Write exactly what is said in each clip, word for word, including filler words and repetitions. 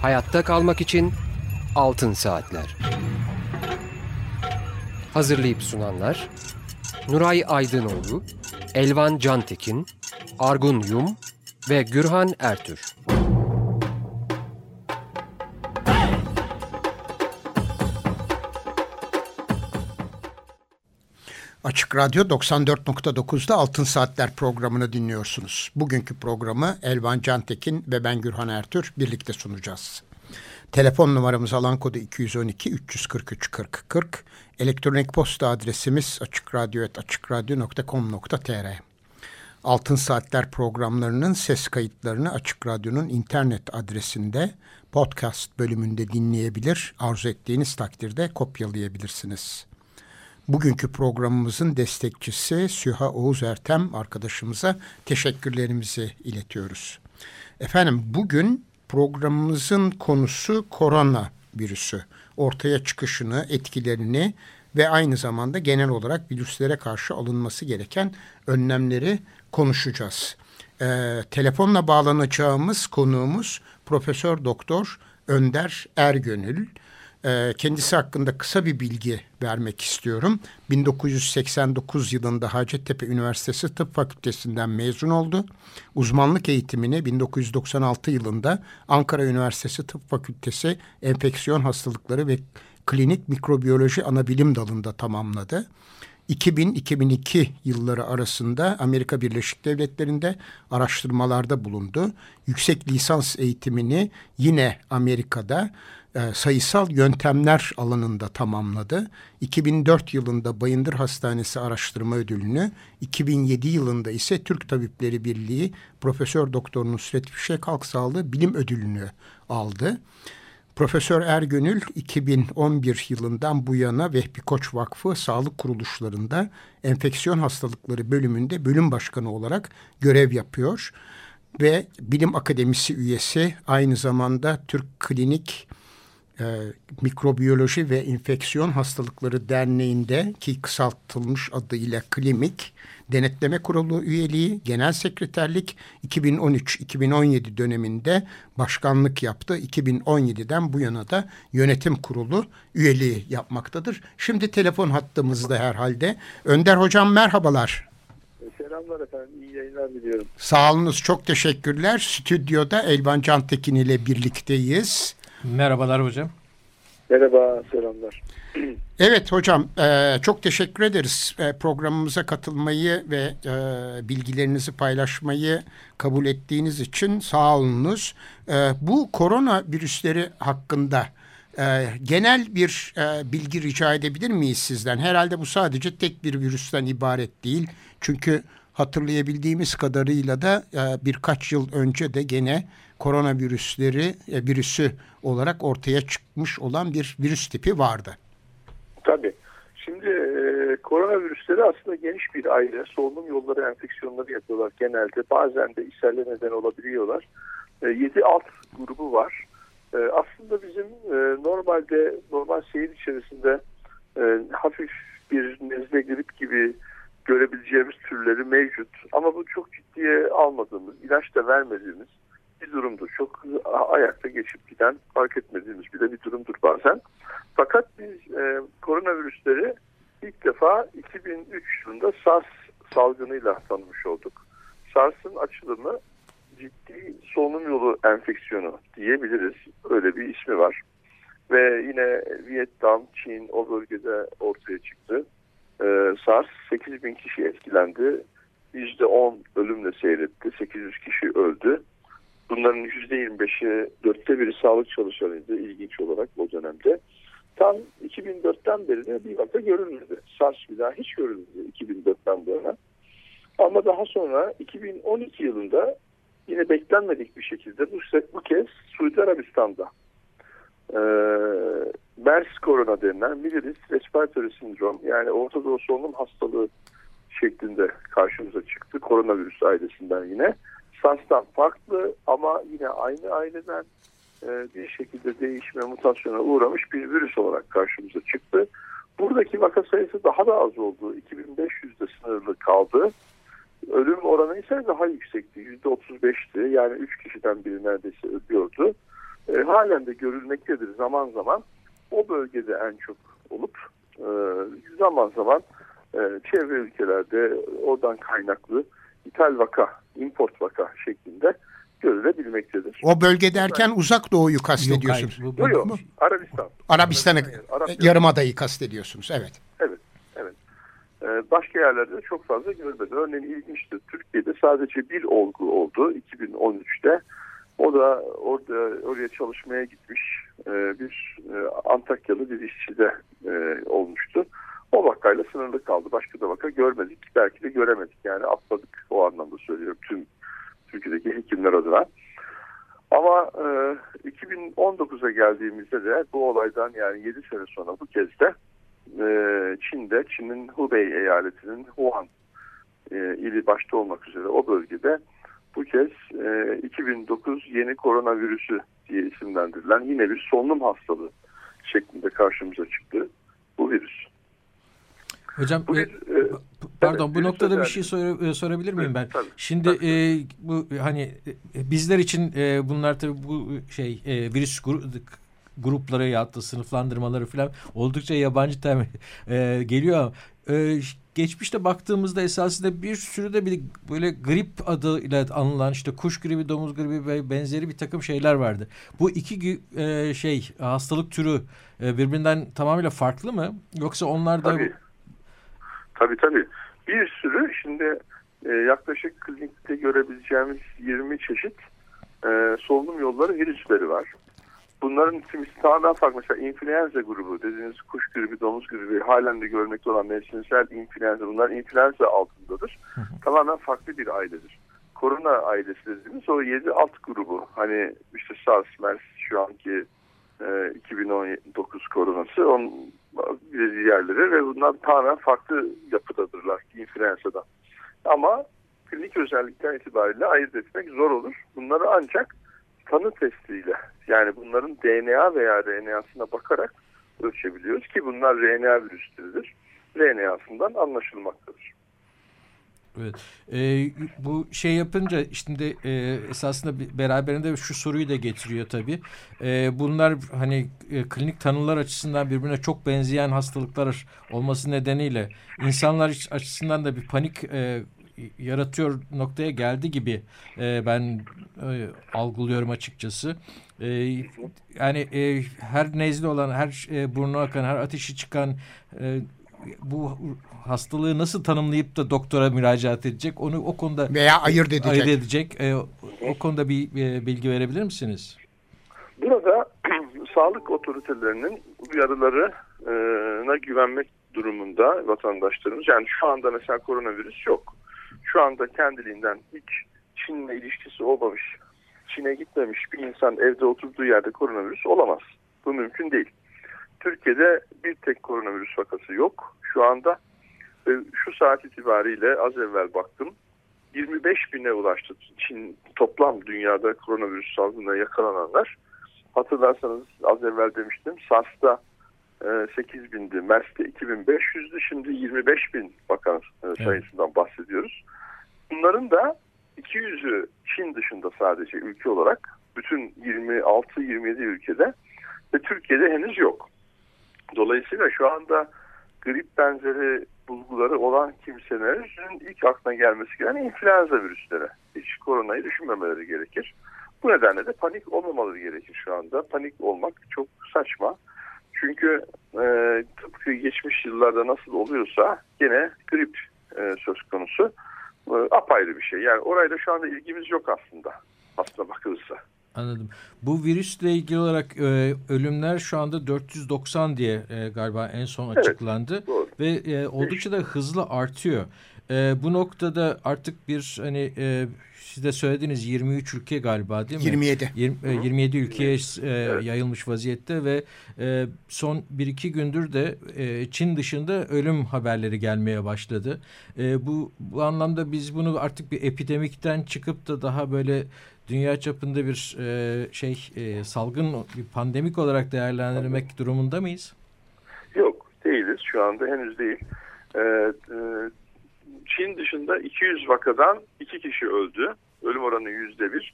Hayatta kalmak için Altın Saatler. Hazırlayıp sunanlar Nuray Aydınoğlu, Elvan Cantekin, Argun Yum ve Gürhan Ertür. Açık Radyo doksan dört nokta dokuz'da Altın Saatler programını dinliyorsunuz. Bugünkü programı Elvan Cantekin ve ben Gürhan Ertür birlikte sunacağız. Telefon numaramız alan kodu iki yüz on iki üç yüz kırk üç kırk kırk. Elektronik posta adresimiz açıkradyo et açıkradyo nokta com nokta tr. Altın Saatler programlarının ses kayıtlarını Açık Radyo'nun internet adresinde podcast bölümünde dinleyebilir, arzu ettiğiniz takdirde kopyalayabilirsiniz. Bugünkü programımızın destekçisi Süha Oğuz Ertem arkadaşımıza teşekkürlerimizi iletiyoruz. Efendim bugün programımızın konusu korona virüsü. Ortaya çıkışını, etkilerini ve aynı zamanda genel olarak virüslere karşı alınması gereken önlemleri konuşacağız. Ee, telefonla bağlanacağımız konuğumuz Profesör Doktor Önder Ergönül. Kendisi hakkında kısa bir bilgi vermek istiyorum. bin dokuz yüz seksen dokuz yılında Hacettepe Üniversitesi Tıp Fakültesinden mezun oldu. Uzmanlık eğitimini bin dokuz yüz doksan altı yılında Ankara Üniversitesi Tıp Fakültesi Enfeksiyon Hastalıkları ve Klinik Mikrobiyoloji Anabilim Dalı'nda tamamladı. iki bin iki bin iki yılları arasında Amerika Birleşik Devletleri'nde araştırmalarda bulundu. Yüksek lisans eğitimini yine Amerika'da sayısal yöntemler alanında tamamladı. iki bin dört yılında Bayındır Hastanesi Araştırma Ödülünü, iki bin yedi yılında ise Türk Tabipleri Birliği Profesör Doktor Nusret Fişek Halk Sağlığı Bilim Ödülünü aldı. Profesör Ergönül iki bin on bir yılından bu yana Vehbi Koç Vakfı Sağlık Kuruluşlarında Enfeksiyon Hastalıkları bölümünde bölüm başkanı olarak görev yapıyor ve Bilim Akademisi üyesi, aynı zamanda Türk Klinik e, Mikrobiyoloji ve Enfeksiyon Hastalıkları Derneği'nde, ki kısaltılmış adıyla KLİMİK, Denetleme Kurulu üyeliği, genel sekreterlik, iki bin on üç iki bin on yedi döneminde başkanlık yaptı. iki bin on yedi'den bu yana da yönetim kurulu üyeliği yapmaktadır. Şimdi telefon hattımızda herhalde. Önder Hocam merhabalar. Selamlar efendim, iyi yayınlar diliyorum. Sağolunuz, çok teşekkürler. Stüdyoda Elvan Cantekin ile birlikteyiz. Merhabalar hocam. Merhaba, selamlar. Evet hocam, e, çok teşekkür ederiz e, programımıza katılmayı ve e, bilgilerinizi paylaşmayı kabul ettiğiniz için sağ olunuz. E, bu korona virüsleri hakkında e, genel bir e, bilgi rica edebilir miyiz sizden? Herhalde bu sadece tek bir virüsten ibaret değil. Çünkü hatırlayabildiğimiz kadarıyla da e, birkaç yıl önce de gene koronavirüsleri e, virüsü olarak ortaya çıkmış olan bir virüs tipi vardı. Tabii. Şimdi e, koronavirüsleri aslında geniş bir aile. Solunum yolları enfeksiyonları yapıyorlar genelde. Bazen de ishale neden olabiliyorlar. E, yedi alt grubu var. E, aslında bizim e, normalde normal seyir içerisinde e, hafif bir nezle grip gibi görebileceğimiz türleri mevcut. Ama bu çok ciddiye almadığımız, ilaç da vermediğimiz bir durumdur. Çok ayakta geçip giden, fark etmediğimiz bile bir durumdur bazen. Fakat biz e, koronavirüsleri ilk defa iki bin üç yılında SARS salgınıyla tanımış olduk. SARS'ın açılımı ciddi solunum yolu enfeksiyonu diyebiliriz. Öyle bir ismi var. Ve yine Vietnam, Çin o bölgede ortaya çıktı. E, SARS sekiz bin kişi etkilendi. yüzde on ölümle seyretti. sekiz yüz kişi öldü. Bunların yüzde yirmi beşi, dörtte biri sağlık çalışanıydı ilginç olarak o dönemde. Tam iki bin dört'ten beri de bir vaka görülmedi. SARS bir daha hiç görülmedi iki bin dört'ten bu yana. Ama daha sonra iki bin on iki yılında yine beklenmedik bir şekilde bu, bu kez Suudi Arabistan'da e, MERS korona denilen Middle East Respiratory Syndrome, yani Orta Doğu solunum hastalığı şeklinde karşımıza çıktı. Koronavirüs ailesinden yine. SARS'tan farklı ama yine aynı aileden e, bir şekilde değişime, mutasyona uğramış bir virüs olarak karşımıza çıktı. Buradaki vaka sayısı daha da az oldu. iki bin beş yüz'de sınırlı kaldı. Ölüm oranı ise daha yüksekti. yüzde otuz beş'ti. Yani üç kişiden biri neredeyse ölüyordu. E, halen de görülmektedir zaman zaman. O bölgede en çok olup e, zaman zaman e, çevre ülkelerde oradan kaynaklı ithal vaka, import vaka şeklinde görülebilmektedir. O bölge derken Uzak Doğu'yu kastediyorsunuz. Yok, yok, yok. Arabistan. Arabistan'ı, Arabistan. Yarımada'yı kastediyorsunuz. Evet. Evet, evet. Ee, başka yerlerde de çok fazla görülmedi. Örneğin ilginçtir. Türkiye'de sadece bir olgu oldu iki bin on üçte. O da orada oraya çalışmaya gitmiş e, bir e, Antakyalı bir işçide e, olmuştu. O vakayla sınırlı kaldı. Başka da vaka görmedik. Belki de göremedik. Yani atladık, o anlamda söylüyorum tüm Türkiye'deki hekimler adına. Ama e, iki bin on dokuza geldiğimizde de bu olaydan yani yedi sene sonra bu kez de e, Çin'de, Çin'in Hubei eyaletinin Wuhan e, ili başta olmak üzere o bölgede bu kez e, iki bin dokuz yeni koronavirüsü diye isimlendirilen yine bir solunum hastalığı şeklinde karşımıza çıktı bu virüs. Hocam bu e, bir, e, pardon evet, bu noktada özellikle. bir şey sor, sorabilir miyim ben? Tabii, Şimdi tabii. E, bu hani e, bizler için e, bunlar tabii bu şey e, virüs gru, grupları ya da sınıflandırmaları falan oldukça yabancı terim e, geliyor. E, geçmişte baktığımızda esasında bir sürü de bir böyle grip adıyla anılan işte kuş gribi, domuz gribi ve benzeri bir takım şeyler vardı. Bu iki e, şey hastalık türü e, birbirinden tamamıyla farklı mı? Yoksa onlar da Tabii. Tabii tabii. Bir sürü şimdi e, yaklaşık klinikte görebileceğimiz yirmi çeşit e, solunum yolları virüsleri var. Bunların kimisi tamamen farklı. Mesela influenza grubu dediğiniz kuş gribi, domuz gribi halen de görmekte olan mevsimsel influenza. Bunlar influenza altındadır. Hı hı. Tamamen farklı bir ailedir. Korona ailesi dediğimiz o yedi alt grubu. Hani işte SARS, MERS şu anki e, iki bin on dokuz koronası. Onun bir de diğerleri ve bunlar tamamen farklı yapıdadırlar influenza'dan. Ama klinik özellikler itibariyle ayırt etmek zor olur. Bunları ancak tanı testiyle yani bunların D N A veya R N A'sına bakarak ölçebiliyoruz ki bunlar R N A virüsleridir. R N A'sından anlaşılmaktadır. Evet. E, bu şey yapınca şimdi e, esasında beraberinde şu soruyu da getiriyor tabii. E, bunlar hani e, klinik tanılar açısından birbirine çok benzeyen hastalıklar olması nedeniyle insanlar açısından da bir panik e, yaratıyor noktaya geldi gibi e, ben e, algılıyorum açıkçası. E, yani e, her nezle olan, her e, burnu akan, her ateşi çıkan e, bu hastalığı nasıl tanımlayıp da doktora müracaat edecek? Onu o konuda veya ayırt edecek. Ayırt edecek. E, o, o konuda bir e, bilgi verebilir misiniz? Burada sağlık otoritelerinin uyarılarına güvenmek durumunda vatandaşlarımız. Yani şu anda mesela koronavirüs yok. Şu anda kendiliğinden hiç Çin'le ilişkisi olmamış, Çin'e gitmemiş bir insan evde oturduğu yerde koronavirüs olamaz. Bu mümkün değil. Türkiye'de bir tek koronavirüs vakası yok şu anda. Ve şu saat itibariyle az evvel baktım. yirmi beş bine ulaştı Çin toplam dünyada koronavirüs salgınına yakalananlar. Hatırlarsanız az evvel demiştim SARS'ta sekiz bindi, MERS'te iki bin beş yüzdü, şimdi yirmi beş bin vaka sayısından evet. bahsediyoruz. Bunların da iki yüzü Çin dışında sadece ülke olarak bütün yirmi altı yirmi yedi ülkede ve Türkiye'de henüz yok. Dolayısıyla şu anda grip benzeri bulguları olan kimselerin ilk aklına gelmesi gereken influenza virüsleri. Hiç koronayı düşünmemeleri gerekir. Bu nedenle de panik olmamaları gerekir şu anda. Panik olmak çok saçma. Çünkü e, tıpkı geçmiş yıllarda nasıl oluyorsa gene grip e, söz konusu. E, apayrı bir şey. Yani orayla şu anda ilgimiz yok aslında. Aslına bakılırsa. Anladım. Bu virüsle ilgili olarak e, ölümler şu anda dört yüz doksan diye e, galiba en son açıklandı. Evet, doğru. Ve e, oldukça da hızlı artıyor. E, bu noktada artık bir hani e, siz de söylediğiniz yirmi üç ülke galiba değil mi? yirmi yedi. yirmi, e, yirmi yedi ülkeye e, evet. yayılmış vaziyette ve e, son bir iki gündür de e, Çin dışında ölüm haberleri gelmeye başladı. E, bu, bu anlamda biz bunu artık bir epidemikten çıkıp da daha böyle dünya çapında bir e, şey e, salgın, bir pandemik olarak değerlendirmek durumunda mıyız? Yok, değiliz. Şu anda henüz değil. Ee, e, Çin dışında iki yüz vakadan iki kişi öldü. Ölüm oranı yüzde bir.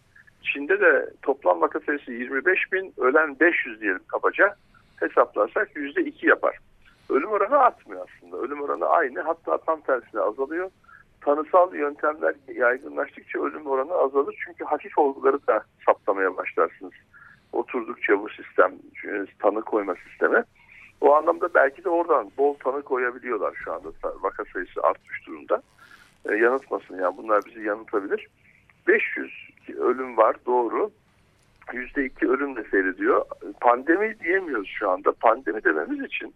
Çin'de de toplam vaka sayısı yirmi beş bin, ölen beş yüz diyelim kabaca. Hesaplarsak yüzde iki yapar. Ölüm oranı artmıyor aslında. Ölüm oranı aynı, hatta tam tersine azalıyor. Tanısal yöntemler yaygınlaştıkça ölüm oranı azalır. Çünkü hafif olguları da saptamaya başlarsınız. Oturdukça bu sistem, tanı koyma sistemi. O anlamda belki de oradan bol tanı koyabiliyorlar şu anda. Vaka sayısı artmış durumda. E, yanıltmasın yani, bunlar bizi yanıltabilir. beş yüz ölüm var, doğru. yüzde iki ölüm de seyrediyor. Pandemi diyemiyoruz şu anda. Pandemi dememiz için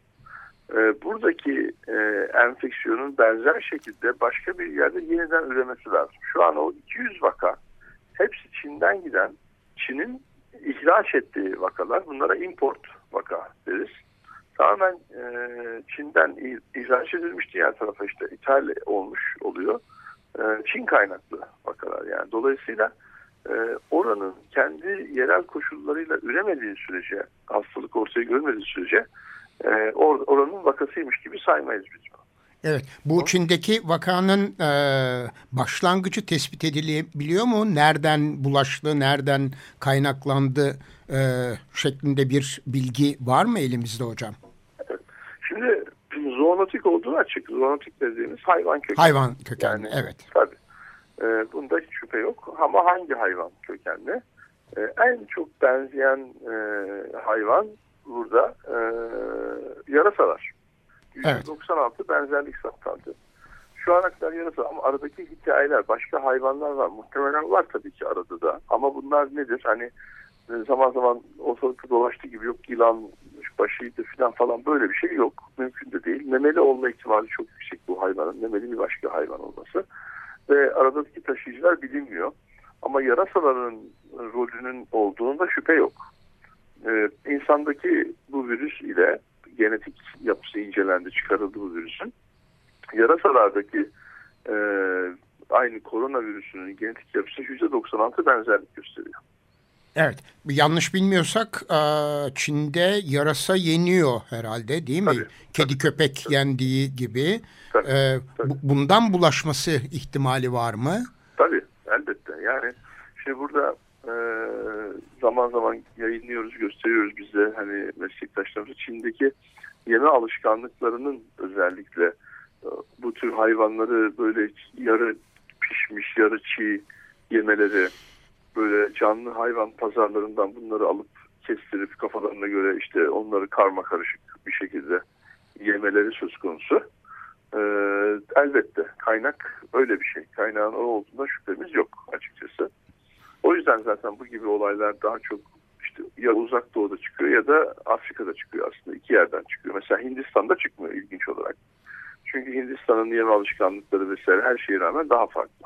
e, buradaki e, enfeksiyonun benzer şekilde başka bir yerde yeniden üremesi lazım. Şu an o iki yüz vaka hepsi Çin'den giden, Çin'in ihraç ettiği vakalar. Bunlara import vaka deriz. Tamamen e, Çin'den ihraç edilmiş, diğer tarafa işte ithal olmuş oluyor. E, Çin kaynaklı vakalar yani. Dolayısıyla e, oranın kendi yerel koşullarıyla üremediği sürece, hastalık ortaya görmediği sürece e, or, oranın vakasıymış gibi saymayız biz. Evet, bu Çin'deki vakanın e, başlangıcı tespit edilebiliyor mu? Nereden bulaştı, nereden kaynaklandı e, şeklinde bir bilgi var mı elimizde hocam? Evet. Şimdi zoonotik olduğu açık. Zoonotik dediğimiz hayvan kökenli. Hayvan kökenli, yani, evet. Tabii. E, bunda hiç şüphe yok. Ama hangi hayvan kökenli? E, en çok benzeyen e, hayvan burada e, yarasalar. yüzde doksan altı evet. Benzerlik saptandı. Şu ana kadar yarasa, ama aradaki hikayeler, başka hayvanlar var. Muhtemelen var tabii ki arada da. Ama bunlar nedir? Hani zaman zaman ortalıkta dolaştığı gibi, yok yılan başıydı falan falan, böyle bir şey yok. Mümkün de değil. Memeli olma ihtimali çok yüksek bu hayvanın. Memeli bir başka hayvan olması. Ve aradaki taşıyıcılar bilinmiyor. Ama yarasaların rolünün olduğunda şüphe yok. Ee, insandaki bu virüs ile genetik yapısı incelendi, çıkarıldı bu virüsün. Yarasalardaki e, aynı koronavirüsünün genetik yapısı yüzde doksan altı benzerlik gösteriyor. Evet, yanlış bilmiyorsak Çin'de yarasa yeniyor herhalde, değil mi? Tabii, Kedi tabii, köpek tabii. yendiği gibi. Tabii, ee, tabii. Bundan bulaşması ihtimali var mı? Tabii, elbette. Yani şimdi burada e, zaman zaman yayınlıyoruz, gösteriyoruz bize, hani meslektaşlarımız Çin'deki yeme alışkanlıklarının özellikle e, bu tür hayvanları böyle yarı pişmiş, yarı çiğ yemeleri, böyle canlı hayvan pazarlarından bunları alıp kestirip kafalarına göre işte onları karma karışık bir şekilde yemeleri söz konusu. Ee, elbette kaynak öyle bir şey. Kaynağın o olduğunda şüphemiz yok açıkçası. O yüzden zaten bu gibi olaylar daha çok işte ya uzak doğuda çıkıyor ya da Afrika'da çıkıyor aslında. İki yerden çıkıyor. Mesela Hindistan'da çıkmıyor ilginç olarak. Çünkü Hindistan'ın yeme alışkanlıkları vesaire her şeye rağmen daha farklı.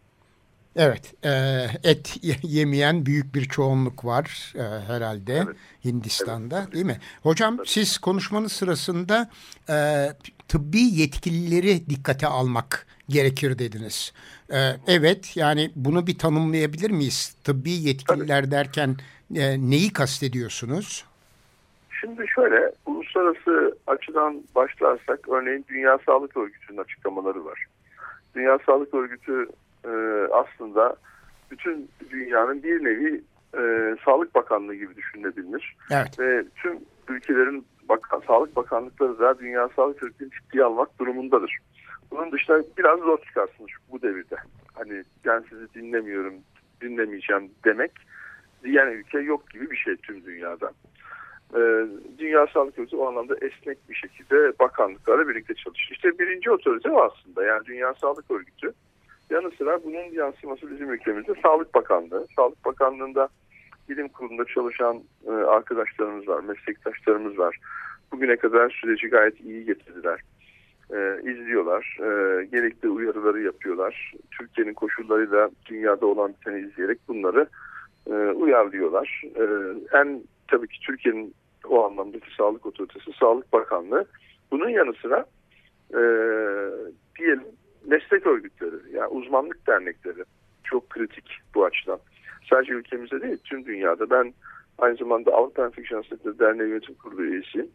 Evet, e, et yemeyen büyük bir çoğunluk var e, herhalde evet. Hindistan'da, evet. Değil mi? Hocam evet. Siz konuşmanız sırasında e, tıbbi yetkilileri dikkate almak gerekir dediniz. E, evet, yani bunu bir tanımlayabilir miyiz? Tıbbi yetkililer evet. derken e, neyi kastediyorsunuz? Şimdi şöyle, uluslararası açıdan başlarsak, örneğin Dünya Sağlık Örgütü'nün açıklamaları var. Dünya Sağlık Örgütü Ee, aslında bütün dünyanın bir nevi e, Sağlık Bakanlığı gibi düşünülebilir. Evet. Ve tüm ülkelerin bakan, Sağlık Bakanlıkları da Dünya Sağlık Örgütü'nü ciddiye almak durumundadır. Bunun dışında biraz zor çıkarsınız bu devirde. Hani ben sizi dinlemiyorum, dinlemeyeceğim demek diyen ülke yok gibi bir şey tüm dünyada. Ee, Dünya Sağlık Örgütü o anlamda esnek bir şekilde bakanlıklarla birlikte çalışıyor. İşte birinci otorite o aslında. Yani Dünya Sağlık Örgütü. Yanı sıra bunun yansıması bizim ülkemizde Sağlık Bakanlığı. Sağlık Bakanlığı'nda bilim kurulunda çalışan e, arkadaşlarımız var, meslektaşlarımız var. Bugüne kadar süreci gayet iyi getirdiler. E, izliyorlar, e, gerekli uyarıları yapıyorlar. Türkiye'nin koşullarıyla dünyada olan biteni izleyerek bunları e, uyarlıyorlar. E, en tabii ki Türkiye'nin o anlamdaki sağlık otoritesi Sağlık Bakanlığı. Bunun yanı sıra e, diyelim meslek örgütleri, yani uzmanlık dernekleri çok kritik bu açıdan. Sadece ülkemizde değil, tüm dünyada. Ben aynı zamanda Avrupa Enfeksiyon Hastalıkları Derneği Yönetim Kurulu üyesiyim.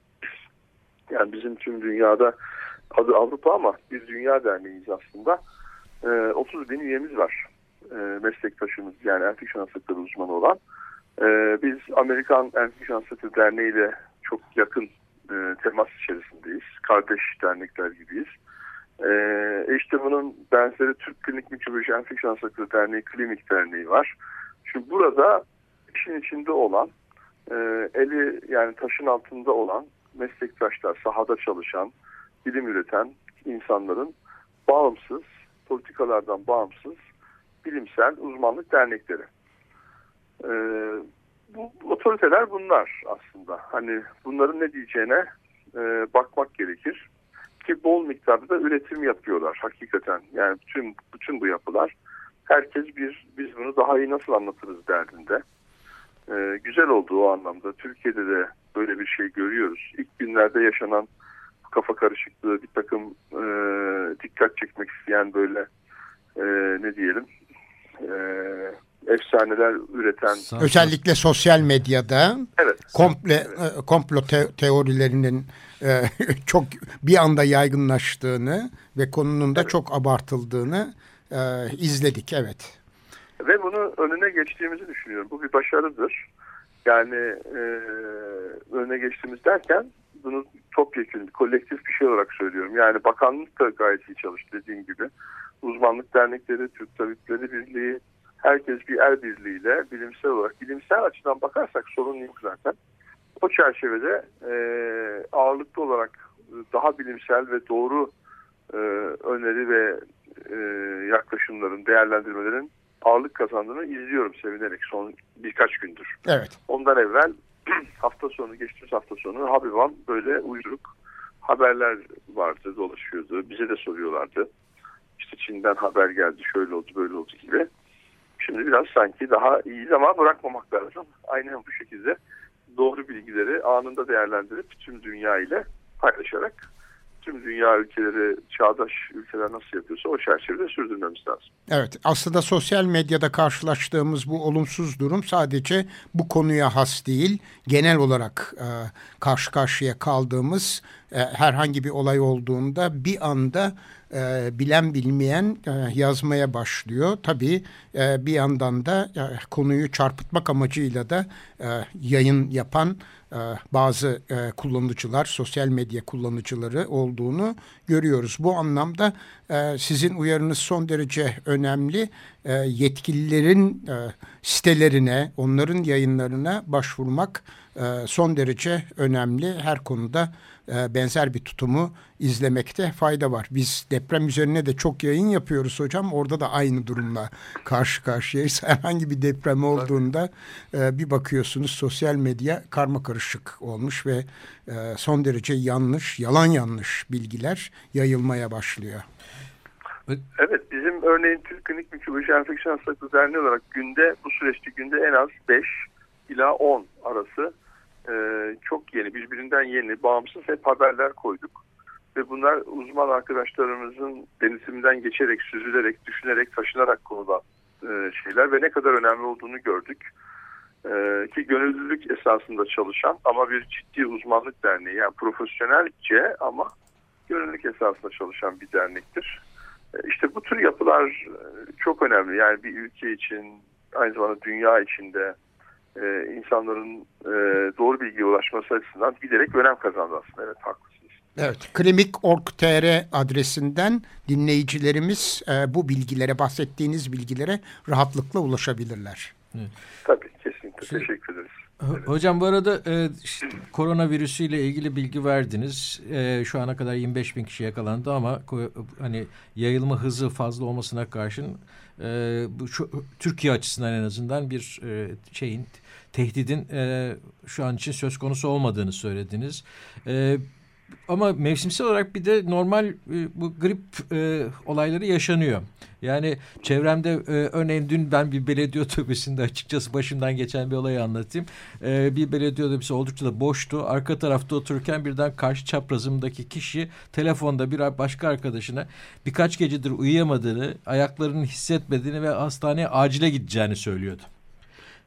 Yani bizim tüm dünyada adı Avrupa ama bir dünya derneğiyiz aslında. Ee, otuz bin üyemiz var. e, meslektaşımız, yani enfeksiyon hastalıkları uzmanı olan. E, biz Amerikan Enfeksiyon Hastalıkları Derneği ile çok yakın e, temas içerisindeyiz. Kardeş dernekler gibiyiz. E, işte bunun benzeri Türk Klinik Mikrobiyoloji Enfeksiyon Hastalıkları Derneği, Klinik Derneği var. Şimdi burada işin içinde olan, e, eli yani taşın altında olan meslektaşlar, sahada çalışan, bilim üreten insanların bağımsız, politikalardan bağımsız bilimsel uzmanlık dernekleri. Ee, bu otoriteler bunlar aslında. Hani bunların ne diyeceğine e, bakmak gerekir. Ki bol miktarda da üretim yapıyorlar hakikaten. Yani bütün bütün bu yapılar, herkes bir biz bunu daha iyi nasıl anlatırız derdinde. Ee, güzel oldu o anlamda. Türkiye'de de böyle bir şey görüyoruz. İlk günlerde yaşanan kafa karışıklığı, bir takım e, dikkat çekmek isteyen böyle e, ne diyelim e, efsaneler üreten. Özellikle sosyal medyada evet, komple evet. komplo te- teorilerinin e, çok bir anda yaygınlaştığını ve konunun da evet. çok abartıldığını e, izledik. Evet. Ve bunu önüne geçtiğimizi düşünüyorum. Bu bir başarıdır. Yani e, önüne geçtiğimiz derken bunu topyekun, kolektif bir şey olarak söylüyorum. Yani bakanlık da gayet iyi çalıştı dediğim gibi. Uzmanlık dernekleri, Türk Tabipleri Birliği, herkes bir el birliğiyle bilimsel olarak, bilimsel açıdan bakarsak sorun yok zaten. O çerçevede e, ağırlıklı olarak daha bilimsel ve doğru e, öneri ve e, yaklaşımların, değerlendirmelerin ağırlık kazandığını izliyorum sevinerek son birkaç gündür. Evet. Ondan evvel hafta sonu, geçtiğimiz hafta sonu Habibam böyle uyduruk haberler vardı, dolaşıyordu. Bize de soruyorlardı. İşte Çin'den haber geldi, şöyle oldu, böyle oldu gibi. Şimdi biraz sanki daha iyi ama bırakmamak lazım. Aynen bu şekilde doğru bilgileri anında değerlendirip tüm dünya ile paylaşarak tüm dünya ülkeleri, çağdaş ülkeler nasıl yapıyorsa o çerçevede sürdürmemiz lazım. Evet, aslında sosyal medyada karşılaştığımız bu olumsuz durum sadece bu konuya has değil. Genel olarak e, karşı karşıya kaldığımız e, herhangi bir olay olduğunda bir anda e, bilen bilmeyen e, yazmaya başlıyor. Tabii e, bir yandan da e, konuyu çarpıtmak amacıyla da e, yayın yapan e, bazı e, kullanıcılar, sosyal medya kullanıcıları olduğunu görüyoruz. Bu anlamda e, sizin uyarınız son derece önemli. E, yetkililerin e, sitelerine, onların yayınlarına başvurmak e, son derece önemli. Her konuda e, benzer bir tutumu izlemekte fayda var. Biz deprem üzerine de çok yayın yapıyoruz hocam. Orada da aynı durumla karşı karşıyayız. Herhangi bir deprem olduğunda e, bir bakıyorsunuz sosyal medya karmakarışık olmuş ve e, son derece yanlış, yalan yanlış bilgiler yayılmaya başlıyor. Evet, bizim örneğin Türk Klinik Mikrobiyoloji Enfeksiyon Hastalıkları Derneği olarak günde, bu süreçte günde en az beş ila on arası e, çok yeni, birbirinden yeni, bağımsız hep haberler koyduk. Ve bunlar uzman arkadaşlarımızın denetiminden geçerek, süzülerek, düşünerek, taşınarak konulan e, şeyler ve ne kadar önemli olduğunu gördük. E, ki gönüllülük esasında çalışan ama bir ciddi uzmanlık derneği, yani profesyonelce ama gönüllülük esasında çalışan bir dernektir. İşte bu tür yapılar çok önemli. Yani bir ülke için, aynı zamanda dünya içinde e, insanların e, doğru bilgiye ulaşması açısından giderek önem kazandı aslında. Evet, haklısınız. Evet, klimik nokta org nokta tr adresinden dinleyicilerimiz e, bu bilgilere, bahsettiğiniz bilgilere rahatlıkla ulaşabilirler. Evet. Tabii, kesinlikle. Siz... Teşekkür ederiz. Hocam bu arada e, işte, koronavirüsüyle ilgili bilgi verdiniz. E, şu ana kadar yirmi beş bin kişi yakalandı ama hani yayılma hızı fazla olmasına karşın e, bu şu, Türkiye açısından en azından bir e, şeyin tehdidin e, şu an için söz konusu olmadığını söylediniz. E, Ama mevsimsel olarak bir de normal e, bu grip e, olayları yaşanıyor. Yani çevremde e, örneğin dün ben bir belediye otobüsünde, açıkçası başımdan geçen bir olayı anlatayım. E, bir belediye otobüsü oldukça da boştu. Arka tarafta otururken birden karşı çaprazımdaki kişi telefonda bir başka arkadaşına birkaç gecedir uyuyamadığını, ayaklarını hissetmediğini ve hastaneye acile gideceğini söylüyordu.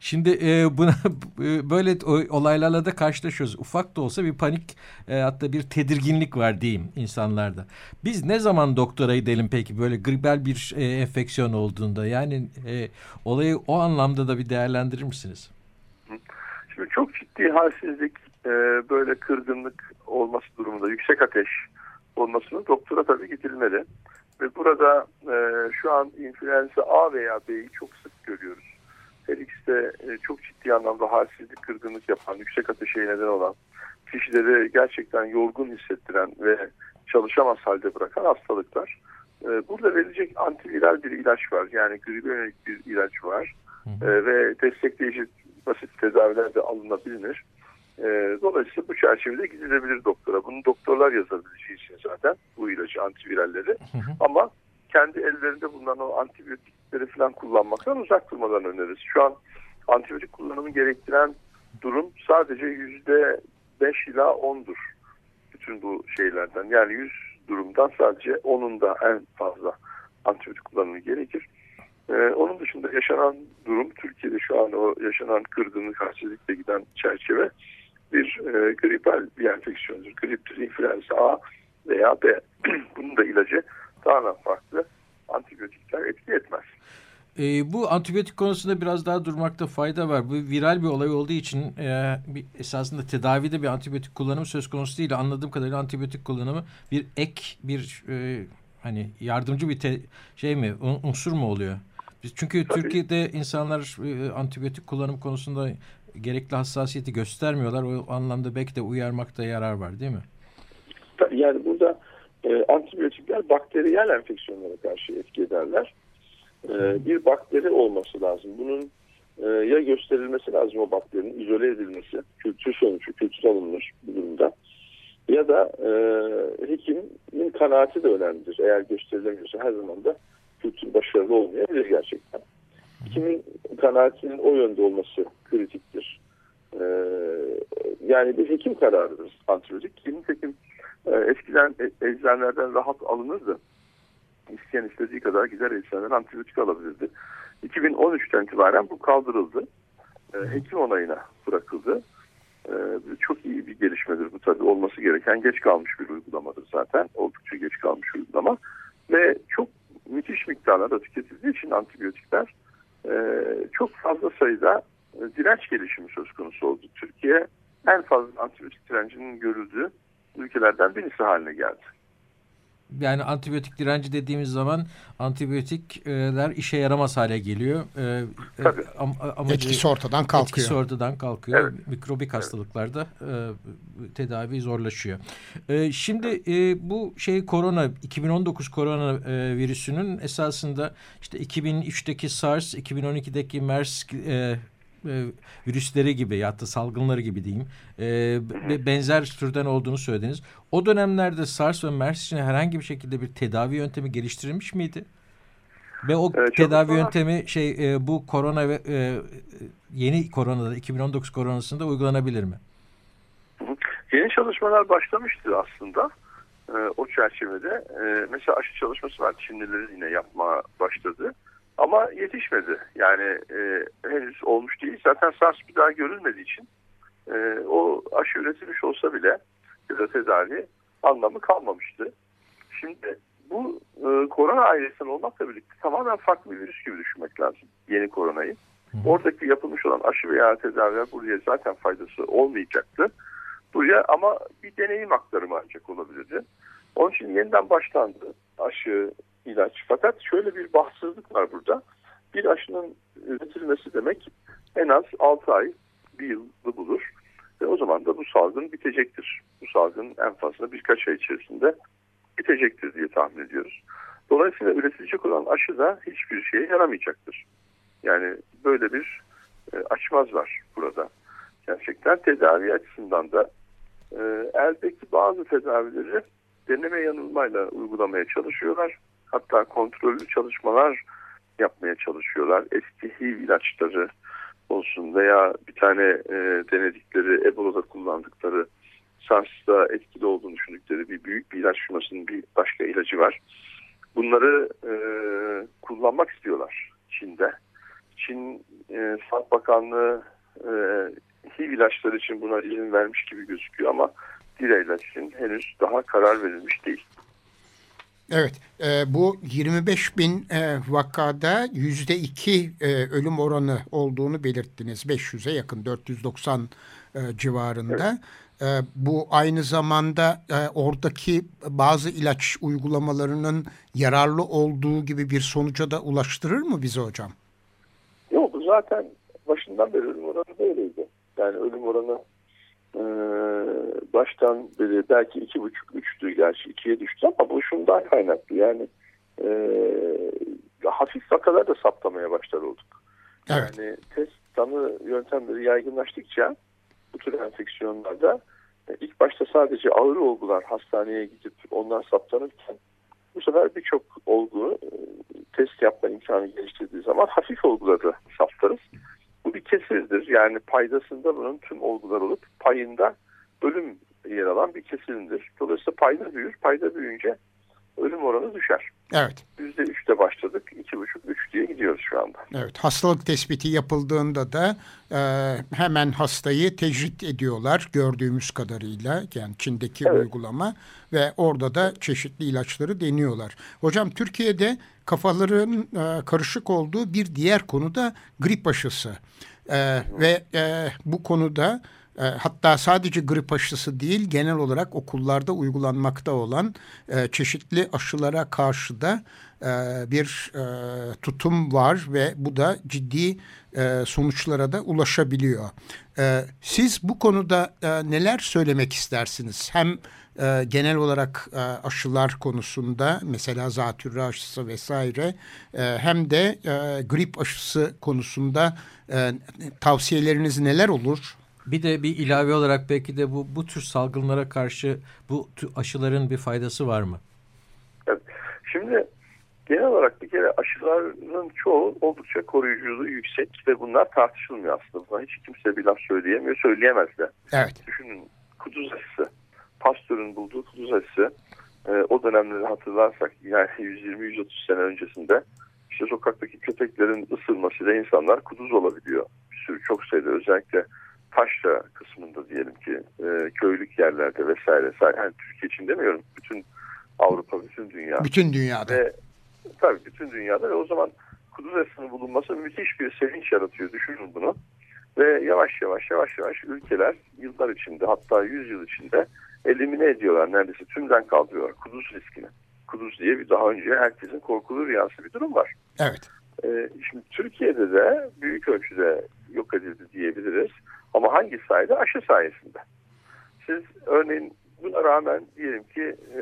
Şimdi e, buna böyle olaylarla da karşılaşıyoruz. Ufak da olsa bir panik e, hatta bir tedirginlik var diyeyim insanlarda. Biz ne zaman doktora gidelim peki böyle gribal bir e, enfeksiyon olduğunda? Yani e, olayı o anlamda da bir değerlendirir misiniz? Şimdi çok ciddi halsizlik, e, böyle kırgınlık olması durumunda, yüksek ateş olmasını doktora tabii gidilmeli. Ve burada e, şu an influenza A veya B'yi çok sık görüyoruz. Her ikisi de e, çok ciddi anlamda halsizlik, kırgınlık yapan, yüksek ateşe neden olan, kişileri gerçekten yorgun hissettiren ve çalışamaz halde bırakan hastalıklar. E, burada verilecek antiviral bir ilaç var. Yani gribe yönelik bir ilaç var. E, ve destekleyici basit tedaviler de alınabilir. E, dolayısıyla bu çerçevede gidilebilir doktora. Bunu doktorlar yazabileceği için zaten bu ilacı, antiviralleri. Hı hı. Ama kendi ellerinde bulunan o antibiyotikleri falan kullanmaktan uzak durmadan öneririz. Şu an antibiyotik kullanımı gerektiren durum sadece yüzde beş ila ondur. Bütün bu şeylerden. Yani yüz durumdan sadece onunda en fazla antibiyotik kullanımı gerekir. Ee, onun dışında yaşanan durum, Türkiye'de şu an o yaşanan kırgınlık, halsizlikle giden çerçeve bir e, gripal bir enfeksiyondur. Griptir, influenza A veya B. Bunun da ilacı tamamen farklı. Antibiyotikler etki etmez. E, bu antibiyotik konusunda biraz daha durmakta fayda var. Bu viral bir olay olduğu için e, bir, esasında tedavide bir antibiyotik kullanımı söz konusu değil. Anladığım kadarıyla antibiyotik kullanımı bir ek, bir e, hani yardımcı bir te, şey mi, unsur mu oluyor? Çünkü Tabii. Türkiye'de insanlar e, antibiyotik kullanım konusunda gerekli hassasiyeti göstermiyorlar. O anlamda belki de uyarmakta yarar var değil mi? Yani burada e, antibiyotikler bakteriyel enfeksiyonlara karşı etki ederler. E, bir bakteri olması lazım. Bunun e, ya gösterilmesi lazım, o bakterinin izole edilmesi, kültür sonucu, kültür alınmış bu durumda. Ya da e, hekimin kanaati de önemlidir. Eğer gösterilemiyorsa her zaman da kültür başarılı olmayabilir gerçekten. Hekimin kanaatinin o yönde olması kritiktir. E, yani bir hekim kararıdır antibiyotik. Klinik hekim e, eskiden eczanelerden rahat alınırdı. İsteyen istediği kadar gider eczaneden antibiyotik alabilirdi. iki bin on üçten itibaren bu kaldırıldı. E, hekim onayına bırakıldı. E, çok iyi bir gelişmedir bu tabii. Olması gereken geç kalmış bir uygulamadır zaten. Oldukça geç kalmış uygulama. Ve çok müthiş miktarlarda tüketildiği için antibiyotikler e, çok fazla sayıda e, direnç gelişimi söz konusu oldu. Türkiye en fazla antibiyotik direncinin görüldüğü ülkelerden birisi haline geldi. Yani antibiyotik direnci dediğimiz zaman antibiyotikler işe yaramaz hale geliyor. Tabii. Am- etkisi ortadan kalkıyor. Etkisi ortadan kalkıyor. Evet. Mikrobik evet. hastalıklarda e, tedavi zorlaşıyor. E, şimdi e, bu şey korona, iki bin on dokuz korona e, virüsünün esasında işte iki bin üçteki SARS, iki bin on ikideki MERS e, E, virüsleri gibi ya da salgınları gibi diyeyim e, benzer türden olduğunu söylediniz. O dönemlerde SARS ve MERS için herhangi bir şekilde bir tedavi yöntemi geliştirilmiş miydi? Ve o evet, tedavi yöntemi şey e, bu korona ve e, yeni koronada iki bin on dokuz koronasında uygulanabilir mi? Yeni çalışmalar başlamıştı aslında. E, o çerçevede e, mesela aşı çalışması var. Çinlilerin yine yapmaya başladı. Ama yetişmedi. Yani e, henüz olmuş değil. Zaten SARS bir daha görülmediği için e, o aşı üretilmiş olsa bile ya da tedavi anlamı kalmamıştı. Şimdi bu e, korona ailesinden olmakla birlikte tamamen farklı bir virüs gibi düşünmek lazım. Yeni koronayı. Oradaki yapılmış olan aşı veya tedaviler buraya zaten faydası olmayacaktı. Buraya ama bir deneyim aktarımı ancak olabilirdi. Onun için yeniden başlandı aşı, ilaç. Fakat şöyle bir bahtsızlık var burada. Bir aşının üretilmesi demek en az altı ay, bir yılı bulur. Ve o zaman da bu salgın bitecektir. Bu salgın en fazla birkaç ay içerisinde bitecektir diye tahmin ediyoruz. Dolayısıyla üretilecek olan aşı da hiçbir şeye yaramayacaktır. Yani böyle bir e, açmaz var burada. Gerçekten tedavi açısından da e, eldeki bazı tedavileri deneme yanılmayla uygulamaya çalışıyorlar. Hatta kontrollü çalışmalar yapmaya çalışıyorlar. Eski H I V ilaçları olsun veya bir tane e, denedikleri, Ebola'da kullandıkları, SARS'ta etkili olduğunu düşündükleri bir büyük bir ilaç firmasının bir başka ilacı var. Bunları e, kullanmak istiyorlar Çin'de. Çin e, e, Sağlık Bakanlığı e, H I V ilaçları için buna izin vermiş gibi gözüküyor ama diğer ilaç için henüz daha karar verilmiş değil. Evet, e, bu yirmi beş bin e, vakada yüzde iki e, ölüm oranı olduğunu belirttiniz. beş yüze yakın, dört yüz doksan e, civarında. Evet. E, bu aynı zamanda e, oradaki bazı ilaç uygulamalarının yararlı olduğu gibi bir sonuca da ulaştırır mı bize hocam? Yok, zaten başından beri ölüm oranı böyleydi. Yani ölüm oranı e, baştan beri belki iki buçuk üçtü, gerçi ikiye düştü ama bu şundan kaynaklı. Yani e, hafif vakalar da saptamaya başlar olduk. Evet. Yani test tanı yöntemleri yaygınlaştıkça bu tür enfeksiyonlarda e, ilk başta sadece ağır olgular hastaneye gidip ondan saptanırken bu sefer birçok olgu e, test yapma imkanı geliştirdiği zaman hafif olguları saptarız. Bu bir kesirdir. Yani paydasında bunun tüm olgular olup payında ölüm yer alan bir kesirimdir. Dolayısıyla payda büyür. Payda büyüyünce ölüm oranı düşer. Evet. yüzde üçte başladık. iki buçuk üç diye gidiyoruz şu anda. Evet. Hastalık tespiti yapıldığında da e, hemen hastayı tecrit ediyorlar gördüğümüz kadarıyla. Yani Çin'deki evet. uygulama ve orada da çeşitli ilaçları deniyorlar. Hocam, Türkiye'de kafaların e, karışık olduğu bir diğer konu da grip aşısı. E, ve e, bu konuda E, hatta sadece grip aşısı değil, genel olarak okullarda uygulanmakta olan e, çeşitli aşılara karşı da e, bir e, tutum var ve bu da ciddi e, sonuçlara da ulaşabiliyor. E, siz bu konuda e, neler söylemek istersiniz? Hem e, genel olarak e, aşılar konusunda, mesela zatürre aşısı vesaire, e, hem de e, grip aşısı konusunda e, tavsiyeleriniz neler olur? Bir de bir ilave olarak belki de bu bu tür salgınlara karşı bu tür aşıların bir faydası var mı? Evet. Şimdi genel olarak bir kere aşıların çoğu oldukça koruyuculuğu yüksek ve bunlar tartışılmıyor aslında. Buna hiç kimse bir laf söyleyemiyor, söyleyemez de. Evet. Düşünün, kuduz aşısı, Pasteur'ün bulduğu kuduz aşısı, e, o dönemleri hatırlarsak yani yüz yirmi yüz otuz sene öncesinde işte sokaktaki köpeklerin ısırmasıyla insanlar kuduz olabiliyor. Bir sürü, çok sayıda, özellikle taşra kısmında diyelim ki e, köylük yerlerde vesaire. Yani Türkiye için demiyorum. Bütün Avrupa, bütün dünya. Bütün dünyada. Ve, tabii bütün dünyada ve o zaman kuduz aşısının bulunması müthiş bir sevinç yaratıyor. Düşünün bunu. Ve yavaş yavaş yavaş yavaş ülkeler yıllar içinde, hatta yüz yıl içinde elimine ediyorlar. Neredeyse tümden kaldırıyorlar kuduz riskini. Kuduz diye bir daha önce herkesin korkulu rüyası bir durum var. Evet. E, şimdi Türkiye'de de büyük ölçüde yok edildi diyebiliriz. Ama hangi sayede? Aşı sayesinde. Siz örneğin buna rağmen diyelim ki e,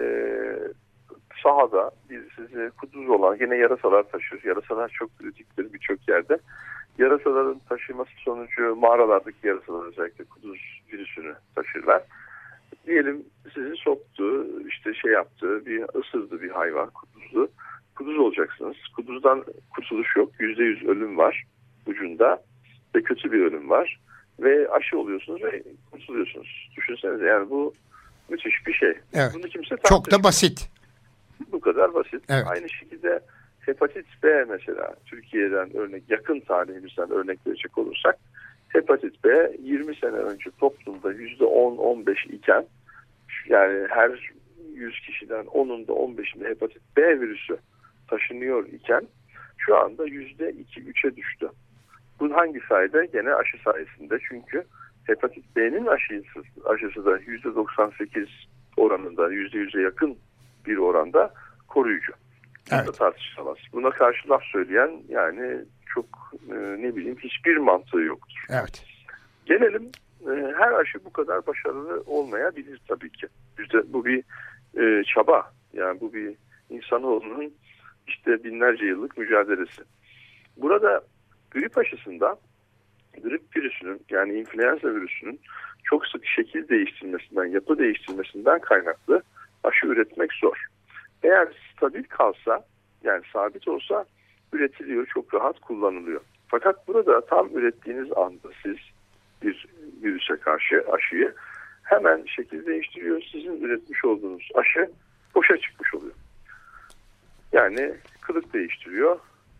sahada bir sizi kuduz olan, yine yarasalar taşır. Yarasalar çok kritiktir birçok yerde. Yarasaların taşıması sonucu mağaralardaki yarasalar özellikle kuduz virüsünü taşırlar. Diyelim sizi soktu, işte şey yaptı, bir ısırdı bir hayvan, kuduzlu. Kuduz olacaksınız. Kuduzdan kurtuluş yok. yüzde yüz ölüm var ucunda ve kötü bir ölüm var. Ve aşı oluyorsunuz ve kurtuluyorsunuz. Düşünsenize, yani bu müthiş bir şey. Evet. Bunu kimse çok da basit. Bu kadar basit. Evet. Aynı şekilde hepatit B mesela, Türkiye'den örnek, yakın tarihimizden örnek verecek olursak, hepatit B yirmi sene önce toplumda yüzde on on beş iken, yani her yüz kişiden onunda on beşinde hepatit B virüsü taşınıyor iken şu anda yüzde iki üçe düştü. Bu hangi sayede? Gene aşı sayesinde. Çünkü hepatit B'nin aşısı, aşısı da yüzde doksan sekiz oranında, yüzde yüze yakın bir oranda koruyucu. Evet. Bu da tartışılamaz. Buna karşı laf söyleyen yani çok e, ne bileyim hiçbir mantığı yoktur. Evet. Gelelim, e, her aşı bu kadar başarılı olmayabilir tabii ki. İşte bu bir e, çaba. Yani bu bir insanoğlunun işte binlerce yıllık mücadelesi. Burada grip aşısında grip virüsünün, yani influenza virüsünün çok sık şekil değiştirmesinden, yapı değiştirmesinden kaynaklı aşı üretmek zor. Eğer stabil kalsa, yani sabit olsa üretiliyor, çok rahat kullanılıyor. Fakat burada tam ürettiğiniz anda siz bir virüse karşı aşıyı hemen şekil değiştiriyor. Sizin üretmiş olduğunuz aşı boşa çıkmış oluyor. Yani kılık değiştiriyor.